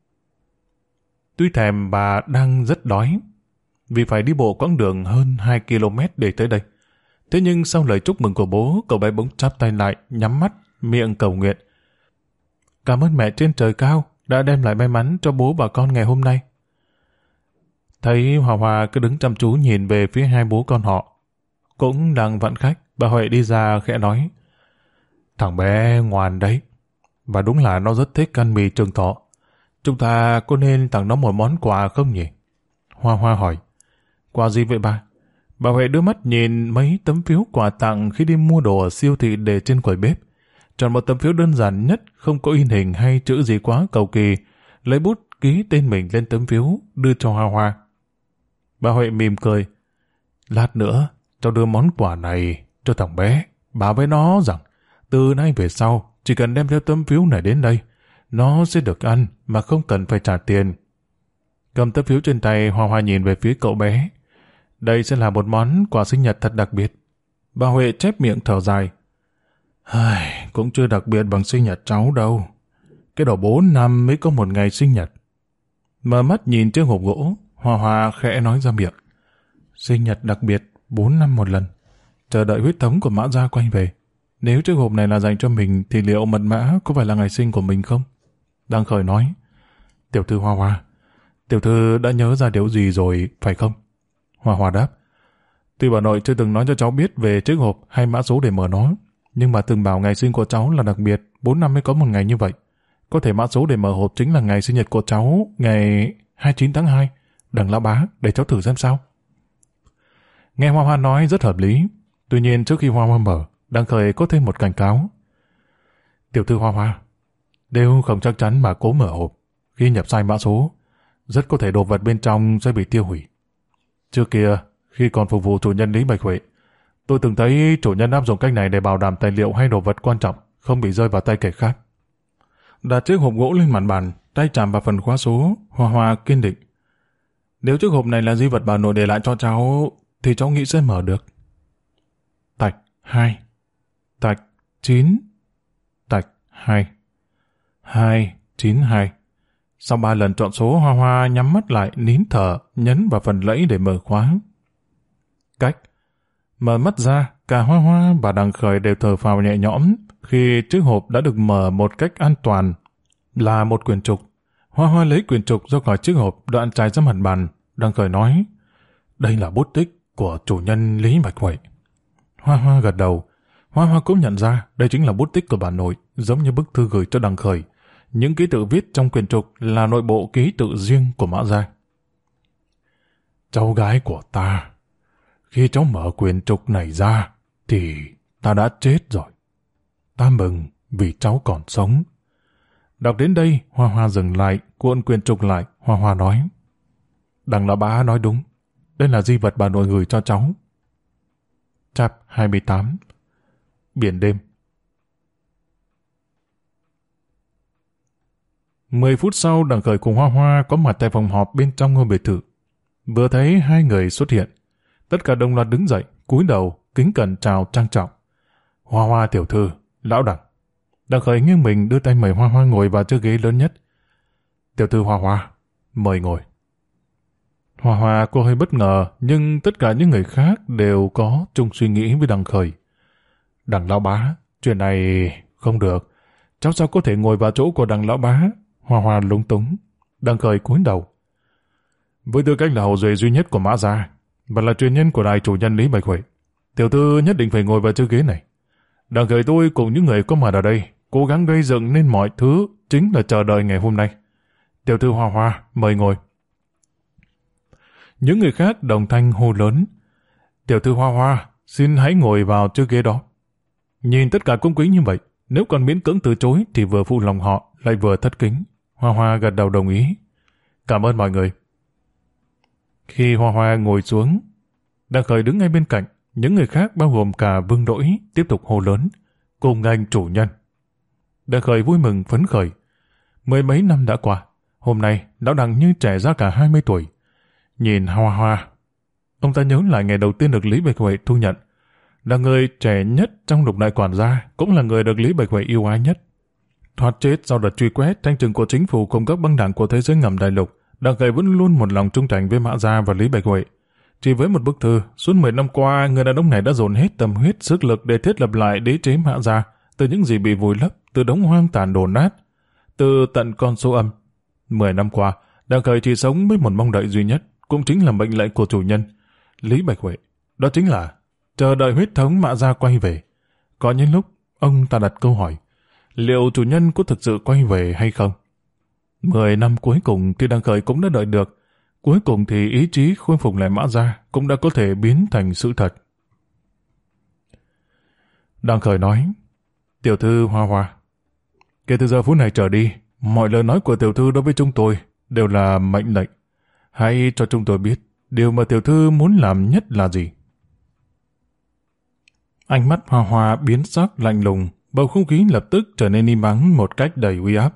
Speaker 1: Tuy thèm bà đang rất đói, vì phải đi bộ quãng đường hơn 2 km để tới đây. Thế nhưng sau lời chúc mừng của bố, cậu bé bỗng chắp tay lại, nhắm mắt, miệng cầu nguyện. Cảm ơn mẹ trên trời cao đã đem lại may mắn cho bố và con ngày hôm nay. Thấy Hòa Hòa cứ đứng chăm chú nhìn về phía hai bố con họ. Cũng đang vặn khách, bà Huệ đi ra khẽ nói. Thằng bé ngoan đấy, và đúng là nó rất thích ăn mì Trường Thọ. Chúng ta có nên tặng nó một món quà không nhỉ? Hoa Hoa hỏi. Quà gì vậy bà? Bà Huệ đưa mắt nhìn mấy tấm phiếu quà tặng khi đi mua đồ ở siêu thị để trên quầy bếp. Chọn một tấm phiếu đơn giản nhất, không có in hình hay chữ gì quá cầu kỳ, lấy bút ký tên mình lên tấm phiếu, đưa cho Hoa Hoa. Bà Huệ mỉm cười. Lát nữa, cháu đưa món quà này cho thằng bé. Bảo với nó rằng, từ nay về sau, chỉ cần đem theo tấm phiếu này đến đây, nó sẽ được ăn mà không cần phải trả tiền. Cầm tấm phiếu trên tay, Hoa Hoa nhìn về phía cậu bé. Đây sẽ là một món quà sinh nhật thật đặc biệt. Bà Huệ chép miệng thở dài. Cũng chưa đặc biệt bằng sinh nhật cháu đâu. Cái đầu 4 năm mới có một ngày sinh nhật. Mở mắt nhìn chiếc hộp gỗ, Hoa Hoa khẽ nói ra miệng. Sinh nhật đặc biệt 4 năm một lần. Chờ đợi huyết thống của Mã Gia quay về. Nếu chiếc hộp này là dành cho mình thì liệu mật mã có phải là ngày sinh của mình không? Đăng Khởi nói. Tiểu thư Hoa Hoa, tiểu thư đã nhớ ra điều gì rồi, phải không? Hoa Hoa đáp. Tuy bà nội chưa từng nói cho cháu biết về chiếc hộp hay mã số để mở nó, nhưng bà từng bảo ngày sinh của cháu là đặc biệt, 4 năm mới có một ngày như vậy. Có thể mã số để mở hộp chính là ngày sinh nhật của cháu, ngày 29 tháng 2. Đằng Lão Bá, để cháu thử xem sao. Nghe Hoa Hoa nói rất hợp lý. Tuy nhiên trước khi Hoa Hoa mở, Đăng Khởi có thêm một cảnh cáo. Tiểu thư Hoa Hoa, nếu không chắc chắn mà cố mở hộp, khi nhập sai mã số, rất có thể đồ vật bên trong sẽ bị tiêu hủy. Trước kia, khi còn phục vụ chủ nhân Lý Bạch Huệ, tôi từng thấy chủ nhân áp dụng cách này để bảo đảm tài liệu hay đồ vật quan trọng không bị rơi vào tay kẻ khác. Đặt chiếc hộp gỗ lên mặt bàn, tay chạm vào phần khóa số, Hoa Hoa kiên định. Nếu chiếc hộp này là di vật bà nội để lại cho cháu, thì cháu nghĩ sẽ mở được. Tạch 2, tạch 9, tạch 2, 292. Sau 3 lần chọn số, Hoa Hoa nhắm mắt lại, nín thở, nhấn vào phần lẫy để mở khóa. Cách. Mở mắt ra, cả Hoa Hoa và Đăng Khởi đều thở phào nhẹ nhõm khi chiếc hộp đã được mở một cách an toàn. Là một quyển trục. Hoa Hoa lấy quyển trục ra khỏi chiếc hộp, đoạn trải ra mặt bàn. Đăng Khởi nói, đây là bút tích của chủ nhân Lý Bạch Huệ. Hoa Hoa gật đầu. Hoa Hoa cũng nhận ra đây chính là bút tích của bà nội, giống như bức thư gửi cho Đăng Khởi. Những ký tự viết trong quyển trục là nội bộ ký tự riêng của Mã Gia. Cháu gái của ta, khi cháu mở quyển trục này ra, thì ta đã chết rồi. Ta mừng vì cháu còn sống. Đọc đến đây, Hoa Hoa dừng lại, cuộn quyển trục lại. Hoa Hoa nói, Đằng Lão Bá nói đúng, đây là di vật bà nội gửi cho cháu. Chap 28. Biển đêm. 10 phút sau, Đằng Khởi cùng Hoa Hoa có mặt tại phòng họp bên trong ngôi biệt thự. Vừa thấy hai người xuất hiện, tất cả đồng loạt đứng dậy, cúi đầu, kính cẩn chào trang trọng. Hoa Hoa tiểu thư, lão Đằng. Đằng Khởi nghiêng mình đưa tay mời Hoa Hoa ngồi vào chiếc ghế lớn nhất. Tiểu thư Hoa Hoa, mời ngồi. Hoa Hoa cô hơi bất ngờ, nhưng tất cả những người khác đều có chung suy nghĩ với Đằng Khởi. Đằng Lão Bá, chuyện này không được. Cháu sao có thể ngồi vào chỗ của Đằng Lão Bá? Hoa Hoa lúng túng. Đằng Khởi cúi đầu. Với tư cách là hậu duệ duy nhất của Mã Gia và là truyền nhân của đại chủ nhân Lý Bạch Huệ, tiểu thư nhất định phải ngồi vào chiếc ghế này. Đằng Khởi tôi cùng những người có mặt ở đây cố gắng gây dựng nên mọi thứ chính là chờ đợi ngày hôm nay. Tiểu thư Hoa Hoa, mời ngồi. Những người khác đồng thanh hô lớn. Tiểu thư Hoa Hoa, xin hãy ngồi vào chiếc ghế đó. Nhìn tất cả cung kính như vậy, nếu còn miễn cưỡng từ chối thì vừa phụ lòng họ lại vừa thất kính. Hoa Hoa gật đầu đồng ý. Cảm ơn mọi người. Khi Hoa Hoa ngồi xuống, Đằng Khởi đứng ngay bên cạnh. Những người khác bao gồm cả Vương Đỗi tiếp tục hô lớn. Cùng anh chủ nhân. Đằng Khởi vui mừng phấn khởi. 10 mấy năm đã qua, hôm nay lão Đằng như trẻ ra cả 20 tuổi. nhìn Hoa Hoa. Ông ta nhớ lại ngày đầu tiên được Lý Bạch Huệ thu nhận. Là người trẻ nhất trong lục đại quản gia, cũng là người được Lý Bạch Huệ yêu ái nhất. Thoát chết sau đợt truy quét thanh trừng của chính phủ cùng các băng đảng của thế giới ngầm đại lục, Đặng Khởi vẫn luôn một lòng trung thành với Mã Gia và Lý Bạch Huệ. Chỉ với một bức thư, suốt 10 năm qua, người đàn ông này đã dồn hết tâm huyết, sức lực để thiết lập lại đế chế Mã Gia, từ những gì bị vùi lấp, từ đống hoang tàn đổ nát, từ tận con số âm. 10 năm qua, Đặng Khởi chỉ sống với một mong đợi duy nhất, cũng chính là mệnh lệnh của chủ nhân, Lý Bạch Huệ. Đó chính là chờ đợi huyết thống Mã Gia quay về. Có những lúc, ông ta đặt câu hỏi, liệu chủ nhân có thực sự quay về hay không? 10 năm cuối cùng thì Đặng Khởi cũng đã đợi được. Cuối cùng thì ý chí khôi phục lại Mã Gia cũng đã có thể biến thành sự thật. Đặng Khởi nói, tiểu thư Hoa Hoa, kể từ giờ phút này trở đi, mọi lời nói của tiểu thư đối với chúng tôi đều là mệnh lệnh. Hãy cho chúng tôi biết điều mà tiểu thư muốn làm nhất là gì. Ánh mắt Hoa Hoa biến sắc lạnh lùng, bầu không khí lập tức trở nên im ắng một cách đầy uy áp.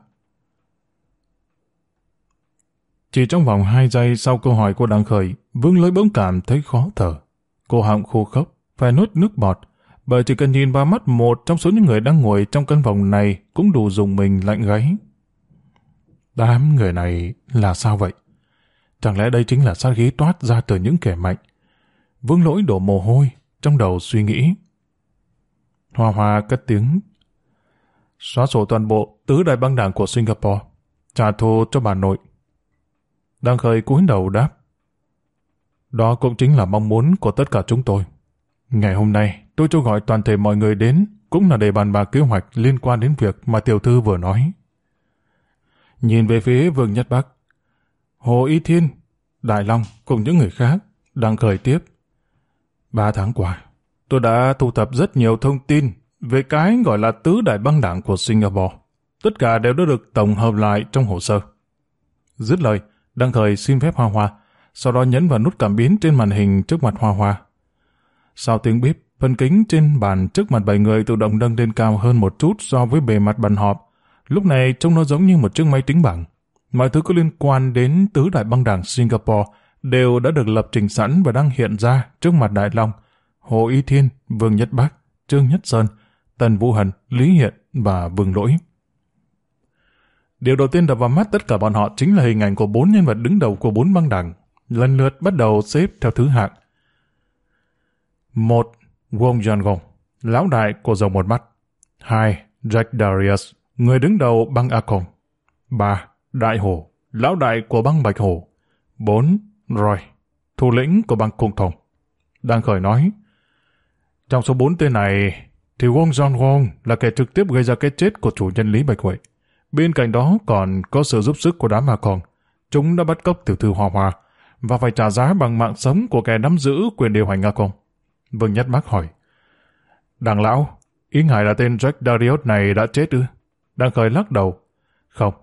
Speaker 1: Chỉ trong vòng 2 giây sau câu hỏi của Đặng Khởi, Vương Lỗi bỗng cảm thấy khó thở. Cô họng khô khốc, phải nuốt nước bọt, bởi chỉ cần nhìn vào mắt một trong số những người đang ngồi trong căn phòng này cũng đủ dùng mình lạnh gáy. Đám người này là sao vậy? Chẳng lẽ đây chính là sát khí toát ra từ những kẻ mạnh? Vương Lỗi đổ mồ hôi, trong đầu suy nghĩ. Hoa Hoa cất tiếng. Xóa sổ toàn bộ tứ đại băng đảng của Singapore, trả thù cho bà nội. Đặng Khởi cúi đầu đáp. Đó cũng chính là mong muốn của tất cả chúng tôi. Ngày hôm nay, tôi cho gọi toàn thể mọi người đến, cũng là để bàn bạc kế hoạch liên quan đến việc mà tiểu thư vừa nói. Nhìn về phía Vương Nhất Bắc, Hồ Y Thiên, Đại Long cùng những người khác, Đặng Khởi tiếp. 3 tháng qua, tôi đã thu thập rất nhiều thông tin về cái gọi là tứ đại băng đảng của Singapore. Tất cả đều đã được tổng hợp lại trong hồ sơ. Dứt lời, Đặng Khởi xin phép Hoa Hoa, sau đó nhấn vào nút cảm biến trên màn hình trước mặt Hoa Hoa. Sau tiếng bíp, phần kính trên bàn trước mặt 7 người tự động nâng lên cao hơn một chút so với bề mặt bàn họp. Lúc này trông nó giống như một chiếc máy tính bảng. Mọi thứ có liên quan đến tứ đại băng đảng Singapore đều đã được lập trình sẵn và đang hiện ra trước mặt Đại Long, Hồ Y Thiên, Vương Nhất Bắc, Trương Nhất Sơn, Tần Vũ Hần, Lý Hiện và Vương Lỗi. Điều đầu tiên đập vào mắt tất cả bọn họ chính là hình ảnh của 4 nhân vật đứng đầu của 4 băng đảng, lần lượt bắt đầu xếp theo thứ hạng. 1. Wong Yangon, lão đại của Dòng Một Mắt. 2. Jack Darius, người đứng đầu băng A Kong. 3. Đại Hổ, lão đại của băng Bạch Hổ. 4. Roy, thủ lĩnh của băng Cung Thong. Đặng Khởi nói, trong số 4 tên này thì Wong Yangon là kẻ trực tiếp gây ra cái chết của chủ nhân Lý Bạch Huệ. Bên cạnh đó còn có sự giúp sức của đám A Kong. Chúng đã bắt cóc tiểu thư Hoa Hoa và phải trả giá bằng mạng sống của kẻ nắm giữ quyền điều hành A Kong. Vương Nhất Bắc hỏi, Đặng lão, ý ngài là tên Jack Darius này đã chết ư? Đặng Khởi lắc đầu, không.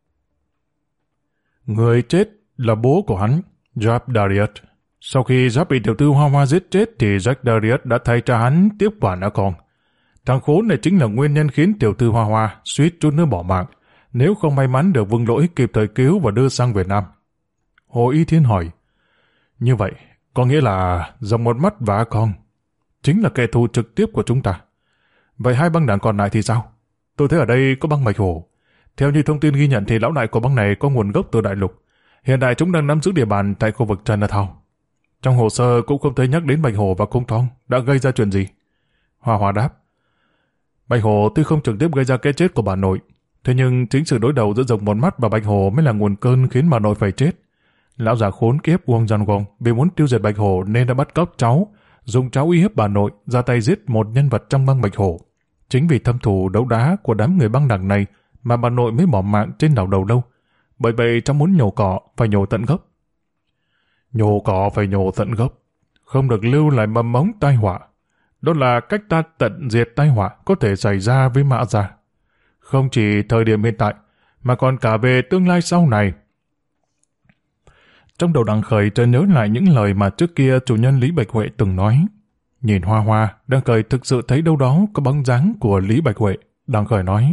Speaker 1: Người chết là bố của hắn, Jack Darius. Sau khi Jack bị tiểu thư Hoa Hoa giết chết thì Jack Darius đã thay cha hắn tiếp quản A Kong. Thằng khốn này chính là nguyên nhân khiến tiểu thư Hoa Hoa suýt chút nữa bỏ mạng, nếu không may mắn được Vương Lỗi kịp thời cứu và đưa sang Việt Nam. Hồ Y Thiên hỏi, như vậy, có nghĩa là Dòng Một Mắt và A Kong chính là kẻ thù trực tiếp của chúng ta. Vậy 2 băng đảng còn lại thì sao? Tôi thấy ở đây có băng Bạch Hổ. Theo như thông tin ghi nhận thì lão đại của băng này có nguồn gốc từ đại lục. Hiện tại chúng đang nắm giữ địa bàn tại khu vực Chinatown. Trong hồ sơ cũng không thấy nhắc đến Bạch Hổ và Cung Thong đã gây ra chuyện gì. Hoa Hoa đáp, Bạch Hổ tuy không trực tiếp gây ra cái chết của bà nội, thế nhưng chính sự đối đầu giữa Dòng Một Mắt và Bạch Hổ mới là nguồn cơn khiến bà nội phải chết. Lão già khốn kiếp Wong Yangon vì muốn tiêu diệt Bạch Hổ nên đã bắt cóc cháu, dùng cháu uy hiếp bà nội, ra tay giết một nhân vật trong băng Bạch Hổ. Chính vì thâm thù đấu đá của đám người băng đảng này mà bà nội mới bỏ mạng trên đảo Đầu Lâu. Bởi vậy cháu muốn nhổ cỏ phải nhổ tận gốc. Nhổ cỏ phải nhổ tận gốc, không được lưu lại mầm mống tai họa. Đó là cách ta tận diệt tai họa có thể xảy ra với Mã Gia. Không chỉ thời điểm hiện tại, mà còn cả về tương lai sau này. Trong đầu Đặng Khởi chợt nhớ lại những lời mà trước kia chủ nhân Lý Bạch Huệ từng nói. Nhìn Hoa Hoa, Đặng Khởi thực sự thấy đâu đó có bóng dáng của Lý Bạch Huệ. Đặng Khởi nói,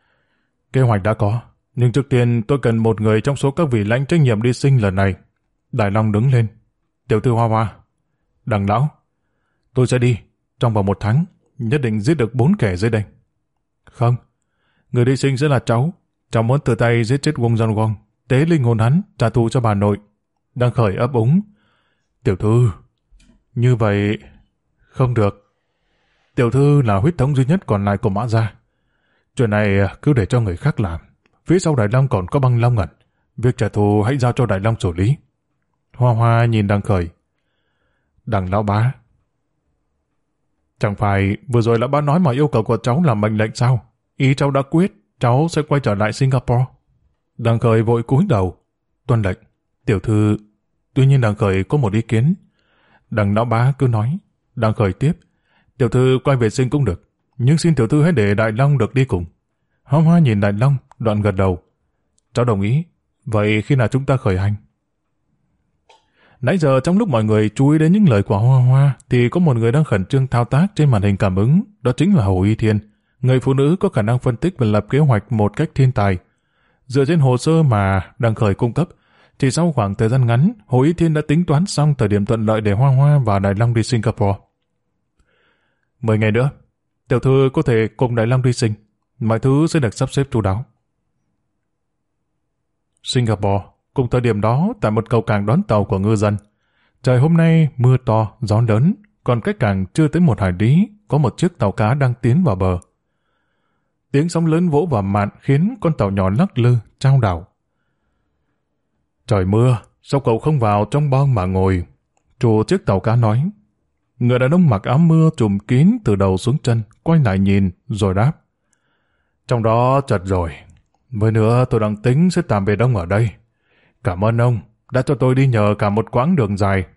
Speaker 1: kế hoạch đã có, nhưng trước tiên tôi cần một người trong số các vị lãnh trách nhiệm đi sinh lần này. Đại Long đứng lên. Tiểu thư Hoa Hoa. Đằng lão. Tôi sẽ đi. Trong vòng 1 tháng, nhất định giết được 4 kẻ dưới đây. Không. Người đi sinh sẽ là cháu. Cháu muốn tự tay giết chết Wong Jong Wong, tế linh hồn hắn, trả thù cho bà nội. Đang khởi ấp úng. Tiểu thư. Như vậy... Không được. Tiểu thư là huyết thống duy nhất còn lại của Mã gia. Chuyện này cứ để cho người khác làm. Phía sau Đại Long còn có băng long ẩn. Việc trả thù hãy giao cho Đại Long xử lý. Hoa Hoa nhìn Đằng Khởi. Đằng lão bá. Chẳng phải vừa rồi lão bá nói mọi yêu cầu của cháu là mệnh lệnh sao? Ý cháu đã quyết, cháu sẽ quay trở lại Singapore. Đằng Khởi vội cúi đầu. Tuân lệnh. Tiểu thư... Tuy nhiên Đằng Khởi có một ý kiến. Đằng lão bá cứ nói. Đằng Khởi tiếp. Tiểu thư quay về sinh cũng được. Nhưng xin tiểu thư hãy để Đại Long được đi cùng. Hoa Hoa nhìn Đại Long, đoạn gật đầu. Cháu đồng ý. Vậy khi nào chúng ta khởi hành? Nãy giờ trong lúc mọi người chú ý đến những lời của Hoa Hoa thì có một người đang khẩn trương thao tác trên màn hình cảm ứng, đó chính là Hồ Y Thiên, người phụ nữ có khả năng phân tích và lập kế hoạch một cách thiên tài. Dựa trên hồ sơ mà Đằng Khởi cung cấp, chỉ sau khoảng thời gian ngắn, Hồ Y Thiên đã tính toán xong thời điểm thuận lợi để Hoa Hoa và Đại Long đi Singapore. 10 ngày nữa, tiểu thư có thể cùng Đại Long đi sinh, mọi thứ sẽ được sắp xếp chu đáo. Singapore, cùng thời điểm đó tại một cầu cảng đón tàu của ngư dân. Trời hôm nay mưa to, gió lớn, còn cách cảng chưa tới 1 hải lý, có một chiếc tàu cá đang tiến vào bờ. Tiếng sóng lớn vỗ vào mạn khiến con tàu nhỏ lắc lư, chao đảo. Trời mưa, sao cậu không vào trong boong mà ngồi? Chủ chiếc tàu cá nói. Người đàn ông mặc áo mưa trùm kín từ đầu xuống chân, quay lại nhìn, rồi đáp. Trong đó chật rồi. Với nữa tôi đang tính sẽ tạm biệt ông ở đây. Cảm ơn ông, đã cho tôi đi nhờ cả một quãng đường dài.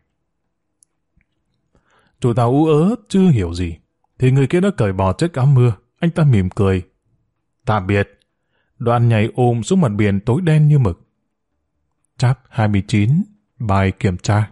Speaker 1: Chủ tàu ú ớ, chưa hiểu gì. Thì người kia đã cởi bỏ chiếc áo mưa, anh ta mỉm cười. Tạm biệt. Đoạn nhảy ôm xuống mặt biển tối đen như mực. Chap 29, bài kiểm tra.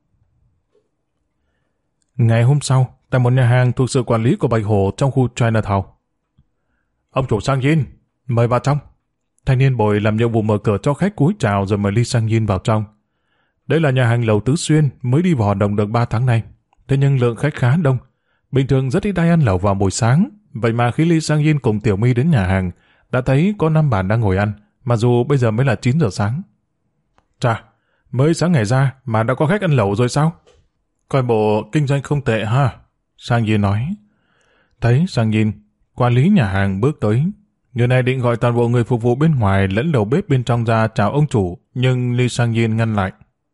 Speaker 1: Ngày hôm sau, tại một nhà hàng thuộc sự quản lý của Bạch Hổ trong khu Chinatown. Ông chủ Sang Yin, mời vào trong. Thanh niên bồi làm nhiệm vụ mở cửa cho khách cúi chào rồi mời Lee Sang Yin vào trong. Đây là nhà hàng lầu Tứ Xuyên mới đi vào hoạt động được 3 tháng nay. Thế nhưng lượng khách khá đông. Bình thường rất ít ai ăn lẩu vào buổi sáng. Vậy mà khi Lee Sang Yin cùng Tiểu My đến nhà hàng, đã thấy có 5 bàn đang ngồi ăn, mặc dù bây giờ mới là 9 giờ sáng. Chà, mới sáng ngày ra mà đã có khách ăn lẩu rồi sao? Coi bộ kinh doanh không tệ ha, Sang Yin nói. Thấy Sang Yin, quản lý nhà hàng bước tới. Người này định gọi toàn bộ người phục vụ bên ngoài lẫn đầu bếp bên trong ra chào ông chủ, nhưng Lee Sang Yin ngăn lại.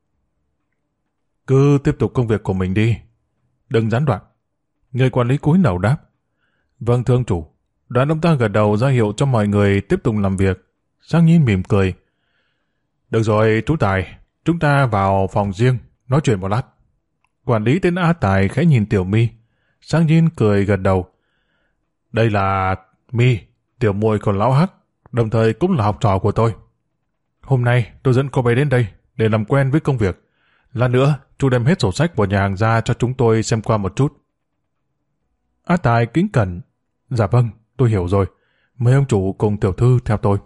Speaker 1: Cứ tiếp tục công việc của mình đi, đừng gián đoạn. Người quản lý cúi đầu đáp. Vâng thưa ông chủ. Đoàn ông ta gật đầu ra hiệu cho mọi người tiếp tục làm việc. Sang Yin mỉm cười. Được rồi chú Tài, chúng ta vào phòng riêng, nói chuyện một lát. Quản lý tên A Tài khẽ nhìn Tiểu My. Sang Yin cười gật đầu. Đây là My, tiểu muội của lão Hắc, đồng thời cũng là học trò của tôi. Hôm nay tôi dẫn cô bé đến đây để làm quen với công việc. Lát nữa, chú đem hết sổ sách của nhà hàng ra cho chúng tôi xem qua một chút. A Tài kính cẩn. Dạ vâng, tôi hiểu rồi. Mời ông chủ cùng tiểu thư theo tôi.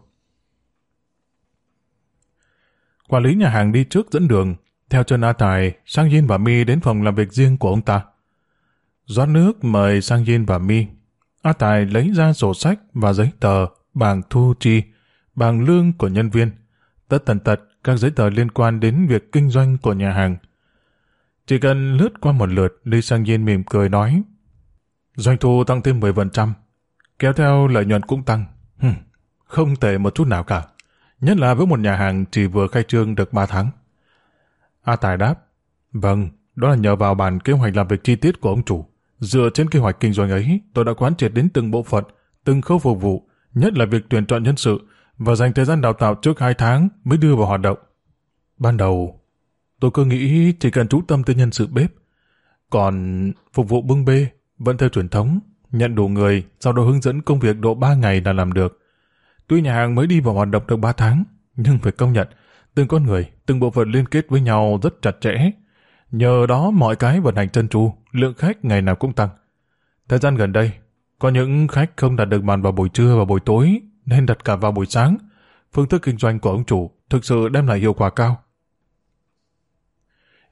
Speaker 1: Quản lý nhà hàng đi trước dẫn đường. Theo chân A Tài, Sang Yin và My đến phòng làm việc riêng của ông ta. Rót nước mời Sang Yin và My. A Tài lấy ra sổ sách và giấy tờ, bảng thu chi, bảng lương của nhân viên, tất tần tật các giấy tờ liên quan đến việc kinh doanh của nhà hàng. Chỉ cần lướt qua một lượt, Lee Sang Yin mỉm cười nói, doanh thu tăng thêm 10%, kéo theo lợi nhuận cũng tăng. Không tệ một chút nào cả, nhất là với một nhà hàng chỉ vừa khai trương được 3 tháng. A Tài đáp, vâng, đó là nhờ vào bản kế hoạch làm việc chi tiết của ông chủ. Dựa trên kế hoạch kinh doanh ấy, tôi đã quán triệt đến từng bộ phận, từng khâu phục vụ, nhất là việc tuyển chọn nhân sự, và dành thời gian đào tạo trước 2 tháng mới đưa vào hoạt động. Ban đầu, tôi cứ nghĩ chỉ cần chú tâm tới nhân sự bếp, còn phục vụ bưng bê vẫn theo truyền thống, nhận đủ người, sau đó hướng dẫn công việc độ 3 ngày là làm được. Tuy nhà hàng mới đi vào hoạt động được 3 tháng, nhưng phải công nhận, từng con người, từng bộ phận liên kết với nhau rất chặt chẽ. Nhờ đó mọi cái vận hành trơn tru, lượng khách ngày nào cũng tăng. Thời gian gần đây, có những khách không đặt được bàn vào buổi trưa và buổi tối, nên đặt cả vào buổi sáng. Phương thức kinh doanh của ông chủ thực sự đem lại hiệu quả cao.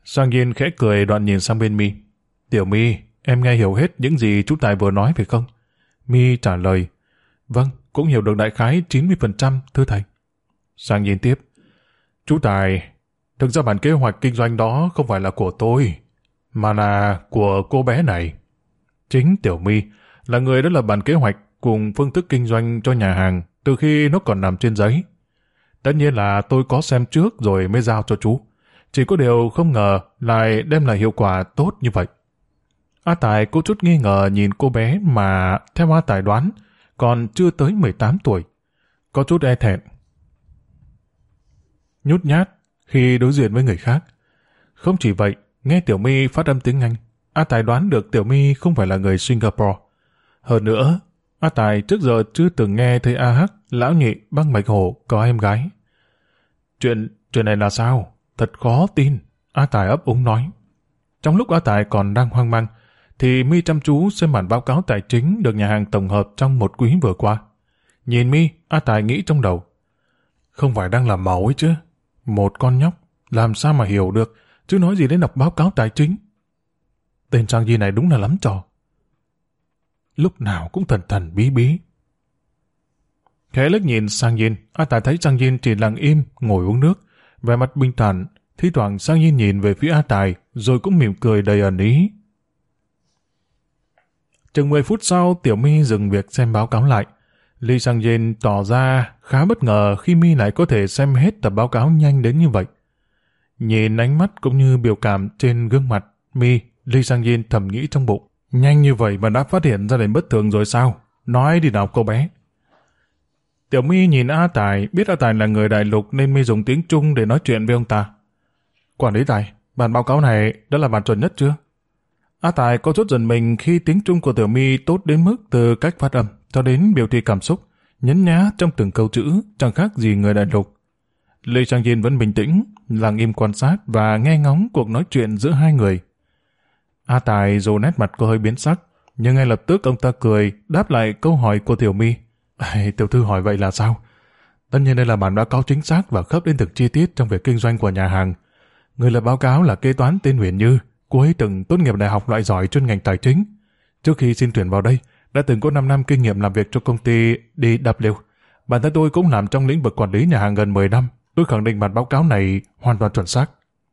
Speaker 1: Sang Nhiên khẽ cười đoạn nhìn sang bên My. Tiểu My, em nghe hiểu hết những gì chú Tài vừa nói phải không? My trả lời. Vâng, cũng hiểu được đại khái 90%, thưa thầy. Sang Nhiên tiếp. Chú Tài, thực ra bản kế hoạch kinh doanh đó không phải là của tôi, mà là của cô bé này. Chính Tiểu My là người đã lập bản kế hoạch cùng phương thức kinh doanh cho nhà hàng từ khi nó còn nằm trên giấy. Tất nhiên là tôi có xem trước rồi mới giao cho chú. Chỉ có điều không ngờ lại đem lại hiệu quả tốt như vậy. A Tài có chút nghi ngờ nhìn cô bé mà theo A Tài đoán còn chưa tới 18 tuổi. Có chút e thẹn, nhút nhát khi đối diện với người khác. Không chỉ vậy, nghe Tiểu My phát âm tiếng Anh, A Tài đoán được Tiểu My không phải là người Singapore. Hơn nữa, A Tài trước giờ chưa từng nghe thấy A Hắc, lão nhị, băng Bạch Hổ có em gái. Chuyện này là sao? Thật khó tin, A Tài ấp úng nói. Trong lúc A Tài còn đang hoang mang, thì My chăm chú xem bản báo cáo tài chính được nhà hàng tổng hợp trong một quý vừa qua. Nhìn My, A Tài nghĩ trong đầu. Không phải đang làm màu ấy chứ? Một con nhóc, làm sao mà hiểu được, chứ nói gì đến đọc báo cáo tài chính. Tên Sang Nhiên này đúng là lắm trò. Lúc nào cũng thần thần bí bí. Khẽ liếc nhìn Sang Nhiên, A Tài thấy Sang Nhiên chỉ lặng im, ngồi uống nước, vẻ mặt bình thản. Thi thoảng Sang Nhiên nhìn về phía A Tài, rồi cũng mỉm cười đầy ẩn ý. Chừng 10 phút sau, Tiểu My dừng việc xem báo cáo lại. Lee Sang Nhiên tỏ ra khá bất ngờ khi My lại có thể xem hết tập báo cáo nhanh đến như vậy. Nhìn ánh mắt cũng như biểu cảm trên gương mặt My, Lee Sang Nhiên thầm nghĩ trong bụng. Nhanh như vậy mà đã phát hiện ra điểm bất thường rồi sao? Nói đi nào cô bé. Tiểu My nhìn A Tài, biết A Tài là người đại lục nên My dùng tiếng Trung để nói chuyện với ông ta. Quản lý Tài, bản báo cáo này đã là bản chuẩn nhất chưa? A Tài có chút giận mình khi tiếng Trung của Tiểu My tốt đến mức từ cách phát âm cho đến biểu thị cảm xúc, nhấn nhá trong từng câu chữ, chẳng khác gì người đại lục. Lê Trang Diên vẫn bình tĩnh, lặng im quan sát và nghe ngóng cuộc nói chuyện giữa hai người. A Tài dù nét mặt có hơi biến sắc, nhưng ngay lập tức ông ta cười, đáp lại câu hỏi của Tiểu My. Tiểu thư hỏi vậy là sao? Tất nhiên đây là bản báo cáo chính xác và khớp đến từng chi tiết trong việc kinh doanh của nhà hàng. Người lập báo cáo là kế toán tên Huyền Như, cô ấy từng tốt nghiệp đại học loại giỏi chuyên ngành tài chính. Trước khi xin tuyển vào đây, đã từng có 5 năm kinh nghiệm làm việc cho công ty DW. Bản thân tôi cũng làm trong lĩnh vực quản lý nhà hàng gần 10 năm. Tôi khẳng định bản báo cáo này hoàn toàn chuẩn xác.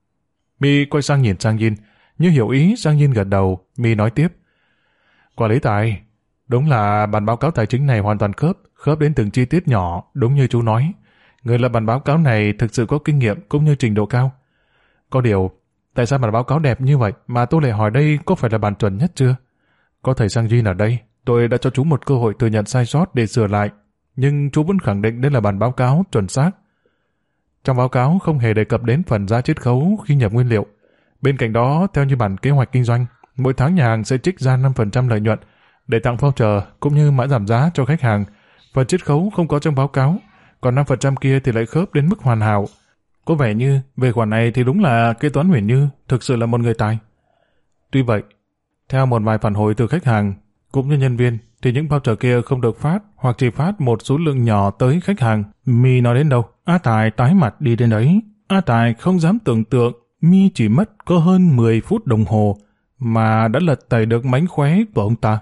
Speaker 1: My quay sang nhìn Sang Yin, như hiểu ý Sang Yin gật đầu. My nói tiếp. Quản lý Tài, đúng là bản báo cáo tài chính này hoàn toàn khớp đến từng chi tiết nhỏ, đúng như chú nói. Người lập bản báo cáo này thực sự có kinh nghiệm cũng như trình độ cao. Có điều, tại sao bản báo cáo đẹp như vậy mà tôi lại hỏi đây có phải là bản chuẩn nhất chưa? Có thầy Sang Yin ở đây, tôi đã cho chú một cơ hội thừa nhận sai sót để sửa lại, nhưng chú vẫn khẳng định đây là bản báo cáo chuẩn xác. Trong báo cáo không hề đề cập đến phần giá chiết khấu khi nhập nguyên liệu. Bên cạnh đó, theo như bản kế hoạch kinh doanh, mỗi tháng nhà hàng sẽ trích ra 5% lợi nhuận để tặng voucher cũng như mã giảm giá cho khách hàng. Phần chiết khấu không có trong báo cáo, còn 5% kia thì lại khớp đến mức hoàn hảo. Có vẻ như về khoản này thì đúng là kế toán Huyền Như thực sự là một người tài. Tuy vậy, theo một vài phản hồi từ khách hàng cũng như nhân viên thì những voucher kia không được phát hoặc chỉ phát một số lượng nhỏ tới khách hàng. My nói đến đâu, A Tài tái mặt đi đến đấy. A Tài không dám tưởng tượng My chỉ mất có hơn 10 phút đồng hồ mà đã lật tẩy được mánh khóe của ông ta.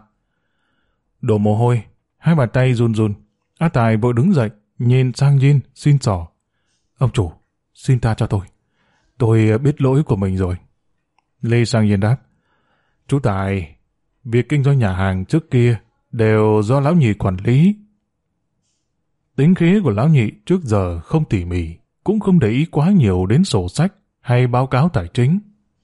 Speaker 1: Đổ mồ hôi, hai bàn tay run run. A Tài vội đứng dậy, nhìn Sang Yin xin xỏ. Ông chủ, xin tha cho tôi. Tôi biết lỗi của mình rồi. Lê Sang Yin đáp. Chú Tài, việc kinh doanh nhà hàng trước kia đều do lão nhị quản lý. Tính khí của lão nhị trước giờ không tỉ mỉ, cũng không để ý quá nhiều đến sổ sách hay báo cáo tài chính.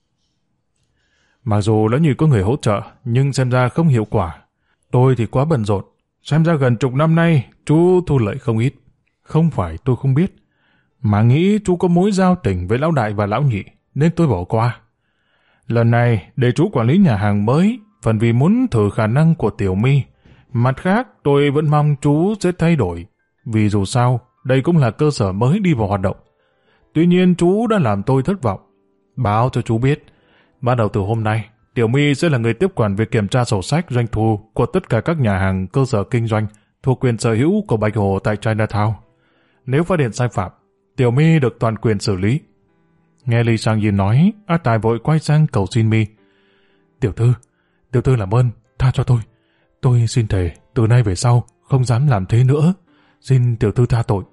Speaker 1: Mặc dù lão nhị có người hỗ trợ, nhưng xem ra không hiệu quả. Tôi thì quá bận rộn, xem ra gần chục năm nay chú thu lợi không ít. Không phải tôi không biết, mà nghĩ chú có mối giao tình với lão đại và lão nhị, nên tôi bỏ qua. Lần này để chú quản lý nhà hàng mới, phần vì muốn thử khả năng của Tiểu My. Mặt khác, tôi vẫn mong chú sẽ thay đổi, vì dù sao, đây cũng là cơ sở mới đi vào hoạt động. Tuy nhiên chú đã làm tôi thất vọng. Báo cho chú biết, bắt đầu từ hôm nay, Tiểu My sẽ là người tiếp quản việc kiểm tra sổ sách doanh thu của tất cả các nhà hàng cơ sở kinh doanh thuộc quyền sở hữu của Bạch Hồ tại Chinatown. Nếu phát hiện sai phạm, Tiểu My được toàn quyền xử lý. Nghe Lee Sang-yin nói, A Tài vội quay sang cầu xin Mi. Tiểu thư làm ơn, tha cho tôi. Tôi xin thề, từ nay về sau, không dám làm thế nữa. Xin tiểu thư tha tội.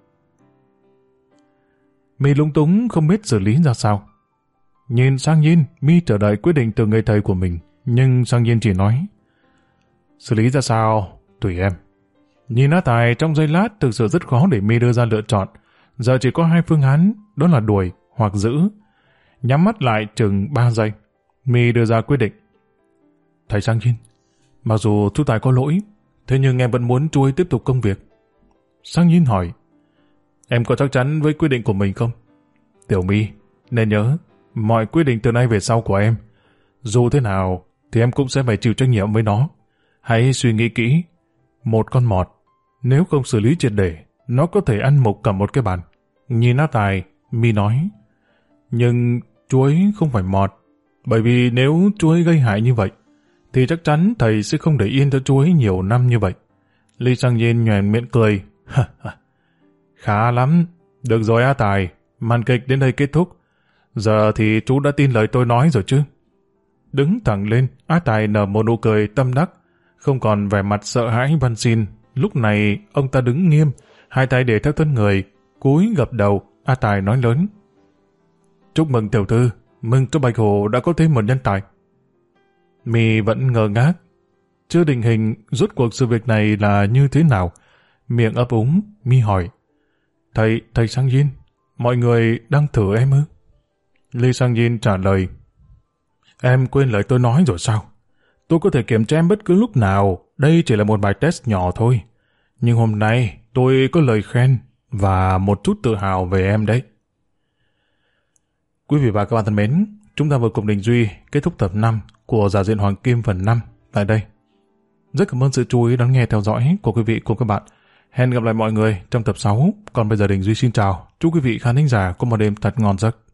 Speaker 1: Mi lúng túng không biết xử lý ra sao. Nhìn Sang-yin, Mi chờ đợi quyết định từ người thầy của mình, nhưng Sang-yin chỉ nói, xử lý ra sao, tùy em. Nhìn A Tài trong giây lát thực sự rất khó để Mi đưa ra lựa chọn. Giờ chỉ có hai phương án, đó là đuổi hoặc giữ. Nhắm mắt lại chừng 3 giây, Mi đưa ra quyết định. Thầy Sang-yin, mặc dù chú Tài có lỗi, thế nhưng em vẫn muốn chú ấy tiếp tục công việc. Sang-yin hỏi, em có chắc chắn với quyết định của mình không? Tiểu Mi, nên nhớ, mọi quyết định từ nay về sau của em, dù thế nào thì em cũng sẽ phải chịu trách nhiệm với nó. Hãy suy nghĩ kỹ, một con mọt, nếu không xử lý triệt để, nó có thể ăn mục cả một cái bàn. Nhìn A Tài, Mi nói, nhưng chú ấy không phải mọt, bởi vì nếu chú ấy gây hại như vậy, thì chắc chắn thầy sẽ không để yên cho chú ấy nhiều năm như vậy. Lee Sang-yin nhoẻn miệng cười. Khá lắm, được rồi A Tài, màn kịch đến đây kết thúc. Giờ thì chú đã tin lời tôi nói rồi chứ? Đứng thẳng lên, A Tài nở một nụ cười tâm đắc, không còn vẻ mặt sợ hãi van xin. Lúc này ông ta đứng nghiêm, hai tay để theo thân người, cúi gập đầu. A Tài nói lớn, chúc mừng tiểu thư, mừng cho Bạch Hổ đã có thêm một nhân tài. Mi vẫn ngơ ngác, chưa định hình rốt cuộc sự việc này là như thế nào. Miệng ấp úng, Mi hỏi, thầy Sang-yin, mọi người đang thử em ư? Lee Sang-yin trả lời, em quên lời tôi nói rồi sao? Tôi có thể kiểm tra em bất cứ lúc nào, đây chỉ là một bài test nhỏ thôi. Nhưng hôm nay tôi có lời khen và một chút tự hào về em đấy. Quý vị và các bạn thân mến, chúng ta vừa cùng Đình Duy kết thúc tập 5 của Giả Diện Hoàng Kim phần 5 tại đây. Rất cảm ơn sự chú ý đón nghe theo dõi của quý vị cùng các bạn. Hẹn gặp lại mọi người trong tập 6. Còn bây giờ Đình Duy xin chào. Chúc quý vị khán thính giả có một đêm thật ngon giấc.